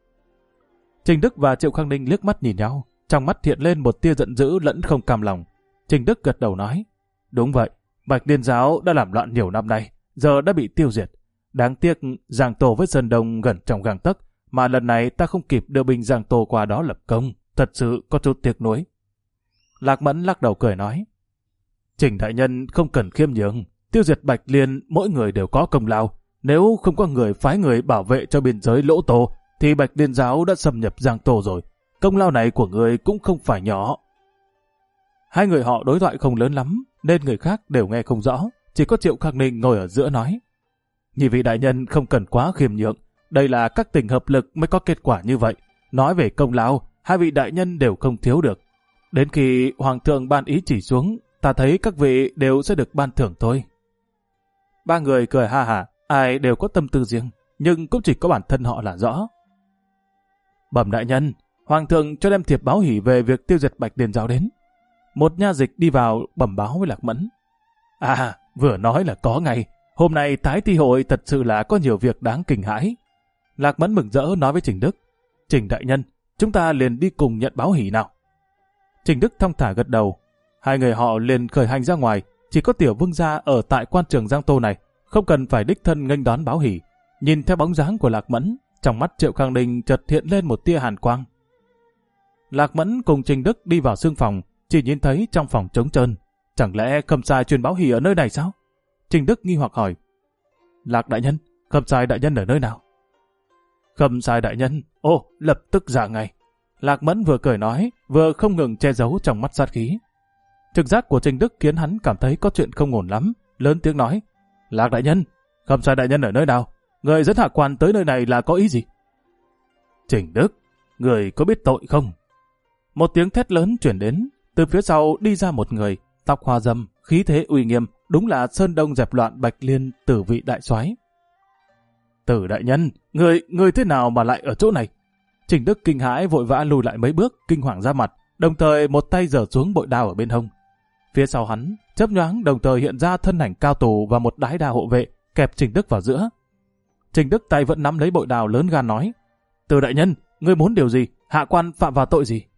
Trình Đức và Triệu Khang Ninh liếc mắt nhìn nhau, trong mắt hiện lên một tia giận dữ lẫn không cam lòng. Trình Đức gật đầu nói, đúng vậy, Bạch Liên giáo đã làm loạn nhiều năm nay, giờ đã bị tiêu diệt. Đáng tiếc Giang Tô với Sơn Đông gần trong gang tấc, mà lần này ta không kịp đưa binh Giang Tô qua đó lập công, thật sự có chút tiếc nuối. Lạc Mẫn lắc đầu cười nói, Trình đại nhân không cần khiêm nhường, tiêu diệt Bạch Liên mỗi người đều có công lao. Nếu không có người phái người bảo vệ cho biên giới Lỗ Tô, thì Bạch Liên giáo đã xâm nhập Giang Tô rồi. Công lao này của người cũng không phải nhỏ. Hai người họ đối thoại không lớn lắm, nên người khác đều nghe không rõ. Chỉ có Triệu Khang Ninh ngồi ở giữa nói, nhị vị đại nhân không cần quá khiêm nhượng. Đây là các tình hợp lực mới có kết quả như vậy. Nói về công lao, hai vị đại nhân đều không thiếu được. Đến khi Hoàng thượng ban ý chỉ xuống, ta thấy các vị đều sẽ được ban thưởng thôi. Ba người cười ha hả, ai đều có tâm tư riêng, nhưng cũng chỉ có bản thân họ là rõ. Bẩm đại nhân, Hoàng thượng cho đem thiệp báo hỉ về việc tiêu diệt Bạch Liên giáo đến. Một nha dịch đi vào bẩm báo với Lạc Mẫn. À, vừa nói là có ngay. Hôm nay Thái Thi hội thật sự là có nhiều việc đáng kinh hãi. Lạc Mẫn mừng rỡ nói với Trình Đức, Trình đại nhân, chúng ta liền đi cùng nhận báo hỉ nào. Trình Đức thong thả gật đầu. Hai người họ liền khởi hành ra ngoài. Chỉ có Tiểu Vương gia ở tại quan trường Giang Tô này, không cần phải đích thân nghênh đón báo hỉ. Nhìn theo bóng dáng của Lạc Mẫn, trong mắt Triệu Khang Ninh chợt hiện lên một tia hàn quang. Lạc Mẫn cùng Trình Đức đi vào xương phòng, chỉ nhìn thấy trong phòng trống trơn. Chẳng lẽ Khâm Sai truyền báo hỉ ở nơi này sao? Trình Đức nghi hoặc hỏi. Lạc đại nhân, Khâm Sai đại nhân ở nơi nào? Khâm Sai đại nhân, lập tức ra ngay. Lạc Mẫn vừa cười nói, vừa không ngừng che giấu trong mắt sát khí. Trực giác của Trình Đức khiến hắn cảm thấy có chuyện không ổn lắm, lớn tiếng nói, Lạc đại nhân, Khâm Sai đại nhân ở nơi nào? Người dẫn hạ quan tới nơi này là có ý gì? Trình Đức, người có biết tội không? Một tiếng thét lớn chuyển đến, từ phía sau đi ra một người, tóc hoa râm, khí thế uy nghiêm, đúng là Sơn Đông dẹp loạn Bạch Liên Tử Vị đại soái. Tử đại nhân, người thế nào mà lại ở chỗ này? Trình Đức kinh hãi vội vã lùi lại mấy bước, kinh hoàng ra mặt, đồng thời một tay giở xuống bội đao ở bên hông. Phía sau hắn, chớp nhoáng đồng thời hiện ra thân ảnh cao tù và một đái đao hộ vệ, kẹp Trình Đức vào giữa. Trình Đức tay vẫn nắm lấy bội đao lớn gan nói, Tử đại nhân, ngươi muốn điều gì? Hạ quan phạm vào tội gì?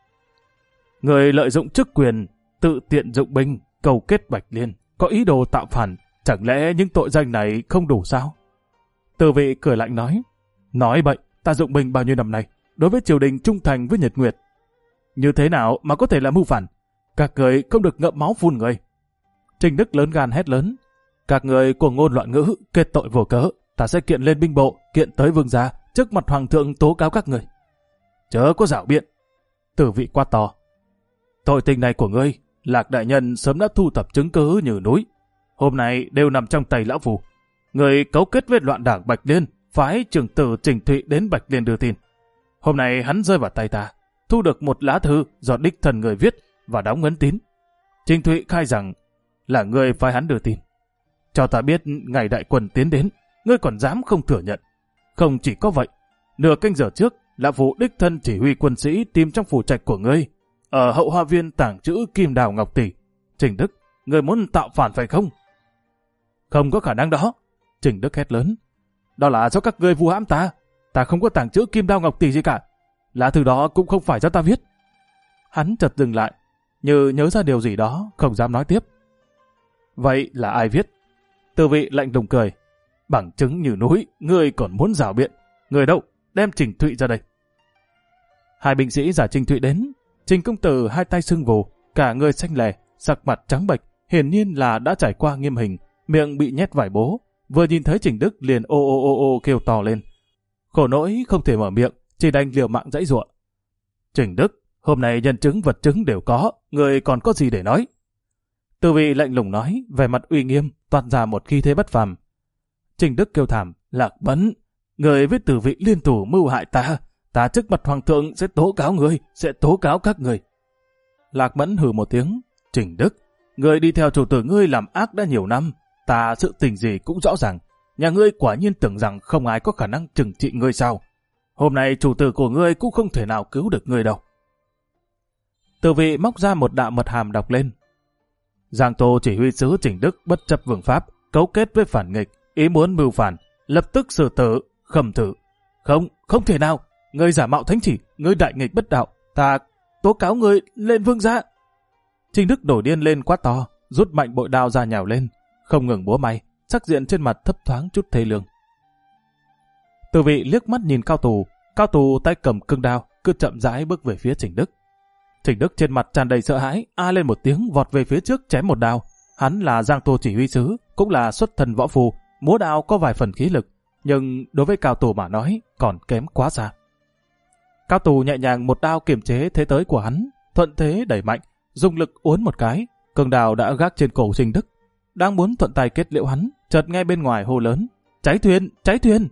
Người lợi dụng chức quyền, tự tiện dụng binh, cầu kết Bạch Liên, có ý đồ tạo phản, chẳng lẽ những tội danh này không đủ sao? Tử Vị cười lạnh nói bậy, ta dụng binh bao nhiêu năm nay, đối với triều đình trung thành với Nhật Nguyệt. Như thế nào mà có thể là mưu phản? Các người không được ngậm máu phun người. Trình Đức lớn gan hét lớn, các người cuồng ngôn loạn ngữ, kết tội vô cớ, ta sẽ kiện lên binh bộ, kiện tới vương gia, trước mặt hoàng thượng tố cáo các người. Chớ có giảo biện. Tử Vị quát to, tội tình này của ngươi, Lạc đại nhân sớm đã thu thập chứng cứ như núi, hôm nay đều nằm trong tay lão phù. Người cấu kết với loạn đảng Bạch Liên, phái trưởng tử Trình Thụy đến Bạch Liên đưa tin. Hôm nay hắn rơi vào tay ta, thu được một lá thư do đích thân người viết và đóng ấn tín. Trình Thụy khai rằng là người phái hắn đưa tin. Cho ta biết ngày đại quân tiến đến, ngươi còn dám không thừa nhận. Không chỉ có vậy, nửa canh giờ trước, lão phù đích thân chỉ huy quân sĩ tìm trong phủ trạch của ngươi, ở hậu hoa viên tàng trữ kim đào ngọc tỷ. Trình Đức, ngươi muốn tạo phản phải không? Không có khả năng đó. Trình Đức hét lớn, đó là do các ngươi vu hãm ta. Ta không có tàng trữ kim đao ngọc tỷ gì cả. Lá thư đó cũng không phải do ta viết. Hắn chợt dừng lại, như nhớ ra điều gì đó, không dám nói tiếp. Vậy là ai viết? Tử Vị lạnh lùng cười, bằng chứng như núi, ngươi còn muốn rảo biện. Người đâu? Đem Trình Thụy ra đây. Hai binh sĩ giả Trình Thụy đến. Trình công tử hai tay sưng vù, cả người xanh lè, sắc mặt trắng bệch, hiển nhiên là đã trải qua nghiêm hình, miệng bị nhét vải bố. Vừa nhìn thấy Trình Đức liền ô kêu to lên. Khổ nỗi không thể mở miệng, chỉ đành liều mạng giãy giụa. Trình Đức, hôm nay nhân chứng vật chứng đều có, người còn có gì để nói? Tử Vị lạnh lùng nói, vẻ mặt uy nghiêm, toát ra một khí thế bất phàm. Trình Đức kêu thảm, Lạc Mẫn, người với Tử Vị liên thủ mưu hại ta, ta trước mặt hoàng thượng sẽ tố cáo người, sẽ tố cáo các người. Lạc Mẫn hừ một tiếng, Trình Đức, người đi theo chủ tử ngươi làm ác đã nhiều năm, ta sự tình gì cũng rõ ràng, nhà ngươi quả nhiên tưởng rằng không ai có khả năng trừng trị ngươi sao? Hôm nay chủ tử của ngươi cũng không thể nào cứu được ngươi đâu. Tử Vị móc ra một đạo mật hàm đọc lên. Giang Tô chỉ huy sứ Trình Đức bất chấp vương pháp, cấu kết với phản nghịch, ý muốn mưu phản, lập tức xử tử, khâm thử. Không thể nào, ngươi giả mạo thánh chỉ, ngươi đại nghịch bất đạo, ta tố cáo ngươi lên vương gia. Trình Đức nổi điên lên quát to, rút mạnh bội đao ra nhào lên, không ngừng búa may, sắc diện trên mặt thấp thoáng chút thê lương. Từ vị liếc mắt nhìn Cao Tù tay cầm cương đao, cứ chậm rãi bước về phía Trình Đức. Trình Đức trên mặt tràn đầy sợ hãi, a lên một tiếng vọt về phía trước chém một đao. Hắn là Giang Tô chỉ huy sứ, cũng là xuất thân võ phù, múa đao có vài phần khí lực, nhưng đối với Cao Tù mà nói còn kém quá xa. Cao Tù nhẹ nhàng một đao kiềm chế thế tới của hắn, thuận thế đẩy mạnh, dùng lực uốn một cái, cương đao đã gác trên cổ Trình Đức. Đang muốn thuận tay kết liễu hắn, chợt nghe bên ngoài hô lớn: cháy thuyền, cháy thuyền!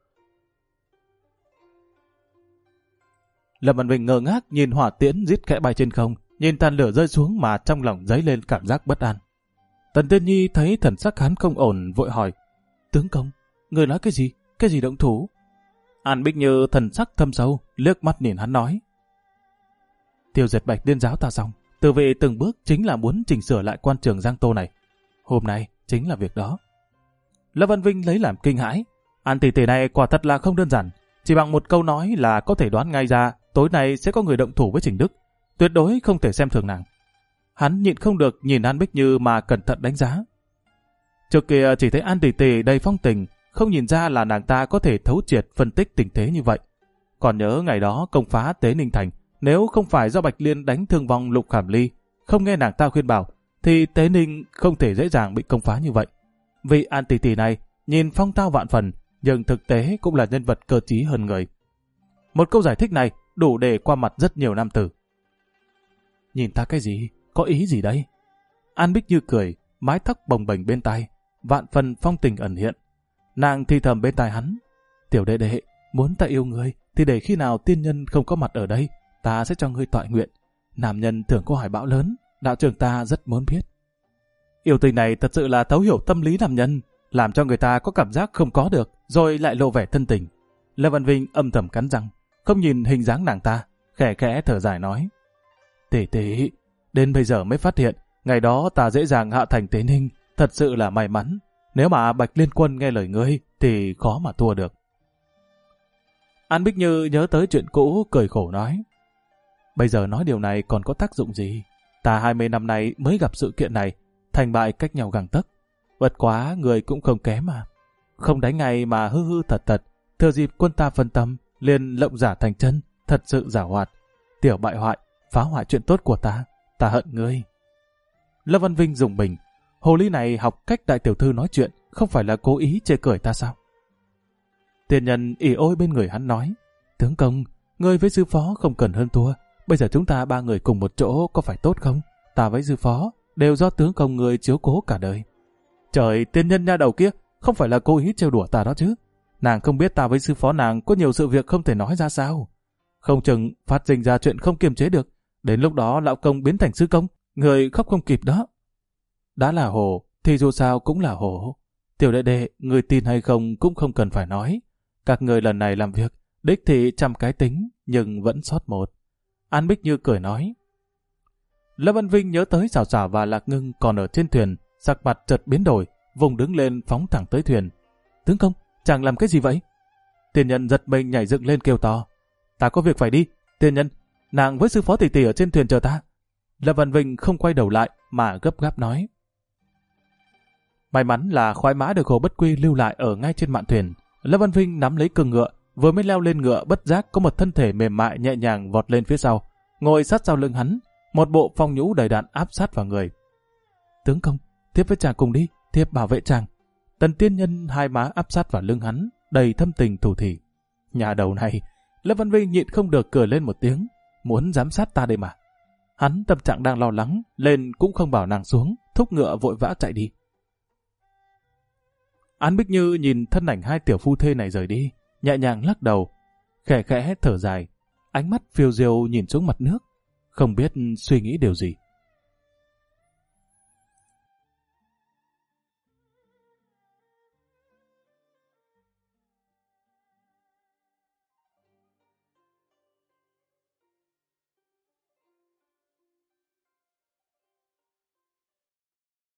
Lâm Văn Vinh ngơ ngác nhìn hỏa tiễn rít khẽ bay trên không, nhìn tàn lửa rơi xuống mà trong lòng dấy lên cảm giác bất an. Tần Tiên Nhi thấy thần sắc hắn không ổn, vội hỏi: tướng công, người nói cái gì? Cái gì động thủ? An Bích Như thần sắc thâm sâu, liếc mắt nhìn hắn nói: tiêu diệt Bạch Liên giáo ta xong, Từ vị từng bước chính là muốn chỉnh sửa lại quan trường Giang Tô này. Hôm nay chính là việc đó. Lâm Văn Vinh lấy làm kinh hãi. An tỷ tỷ này quả thật là không đơn giản. Chỉ bằng một câu nói là có thể đoán ngay ra tối nay sẽ có người động thủ với Trình Đức. Tuyệt đối không thể xem thường nàng. Hắn nhịn không được nhìn An Bích Như mà cẩn thận đánh giá. Trước kia chỉ thấy An tỷ tỷ đầy phong tình, không nhìn ra là nàng ta có thể thấu triệt phân tích tình thế như vậy. Còn nhớ ngày đó công phá Tế Ninh Thành, nếu không phải do Bạch Liên đánh thương vong Lục Khảm Ly, không nghe nàng ta khuyên bảo, thì Tế Ninh không thể dễ dàng bị công phá như vậy. Vì An tỷ tỷ này nhìn phong tao vạn phần, nhưng thực tế cũng là nhân vật cơ trí hơn người. Một câu giải thích này đủ để qua mặt rất nhiều nam tử. Nhìn ta cái gì? Có ý gì đây? An Bích Như cười, mái tóc bồng bềnh bên tai, vạn phần phong tình ẩn hiện. Nàng thì thầm bên tai hắn: Tiểu đệ đệ, muốn ta yêu ngươi thì để khi nào tiên nhân không có mặt ở đây, ta sẽ cho ngươi toại nguyện. Nam nhân thường có hoài bão lớn, đạo trưởng ta rất muốn biết. Yêu tình này thật sự là thấu hiểu tâm lý nam nhân, làm cho người ta có cảm giác không có được, rồi lại lộ vẻ thân tình. Lâm Văn Vinh âm thầm cắn răng, không nhìn hình dáng nàng ta, khẽ khẽ thở dài nói: Tỷ tỷ, đến bây giờ mới phát hiện, ngày đó ta dễ dàng hạ thành Tế Ninh, thật sự là may mắn. Nếu mà Bạch Liên Quân nghe lời ngươi thì khó mà thua được. An Bích Như nhớ tới chuyện cũ, cười khổ nói: Bây giờ nói điều này còn có tác dụng gì? Ta 20 năm nay mới gặp sự kiện này, thành bại cách nhau gang tấc. Vật quá người cũng không kém mà. Không đánh ngay mà hư hư thật thật, thừa dịp quân ta phân tâm, liền lộng giả thành chân, thật sự giảo hoạt. Tiểu bại hoại, phá hoại chuyện tốt của ta hận ngươi. Lâm Văn Vinh dùng bình, hồ ly này học cách đại tiểu thư nói chuyện, không phải là cố ý chê cười ta sao? Tiền nhân ỉ ôi bên người hắn nói: Tướng công, ngươi với sư phó không cần hơn thua. Bây giờ chúng ta ba người cùng một chỗ có phải tốt không? Ta với sư phó đều do tướng công người chiếu cố cả đời. Trời, tiên nhân nha đầu kia, không phải là cố ý trêu đùa ta đó chứ? Nàng không biết ta với sư phó nàng có nhiều sự việc không thể nói ra sao? Không chừng phát sinh ra chuyện không kiềm chế được. Đến lúc đó lão công biến thành sư công, người khóc không kịp đó. Đã là hồ, thì dù sao cũng là hồ. Tiểu đệ đệ, người tin hay không cũng không cần phải nói. Các người lần này làm việc, đích thị trăm cái tính, nhưng vẫn sót một. An Bích Như cười nói. Lâm Văn Vinh nhớ tới Xảo Xảo và Lạc Ngưng còn ở trên thuyền, sắc mặt chợt biến đổi, vùng đứng lên phóng thẳng tới thuyền. Tướng công, chàng làm cái gì vậy? Tiên nhân giật mình nhảy dựng lên kêu to. Ta có việc phải đi. Tiên nhân, nàng với sư phó tỷ tỷ ở trên thuyền chờ ta. Lâm Văn Vinh không quay đầu lại mà gấp gáp nói. May mắn là khoái mã được Hồ Bất Quy lưu lại ở ngay trên mạn thuyền. Lâm Văn Vinh nắm lấy cương ngựa, vừa mới leo lên ngựa bất giác có một thân thể mềm mại nhẹ nhàng vọt lên phía sau, ngồi sát sau lưng hắn, một bộ phong nhũ đầy đặn áp sát vào người. Tướng công, tiếp với chàng cùng đi, tiếp bảo vệ chàng. Tần tiên nhân hai má áp sát vào lưng hắn, đầy thâm tình thủ thỉ. Nhà đầu này, Lâm Văn Vinh nhịn không được cười lên một tiếng, muốn giám sát ta đây mà. Hắn tâm trạng đang lo lắng, lên cũng không bảo nàng xuống, thúc ngựa vội vã chạy đi. An Bích Như nhìn thân ảnh hai tiểu phu thê này rời đi, nhẹ nhàng lắc đầu, khẽ khẽ thở dài, ánh mắt phiêu diêu nhìn xuống mặt nước, không biết suy nghĩ điều gì.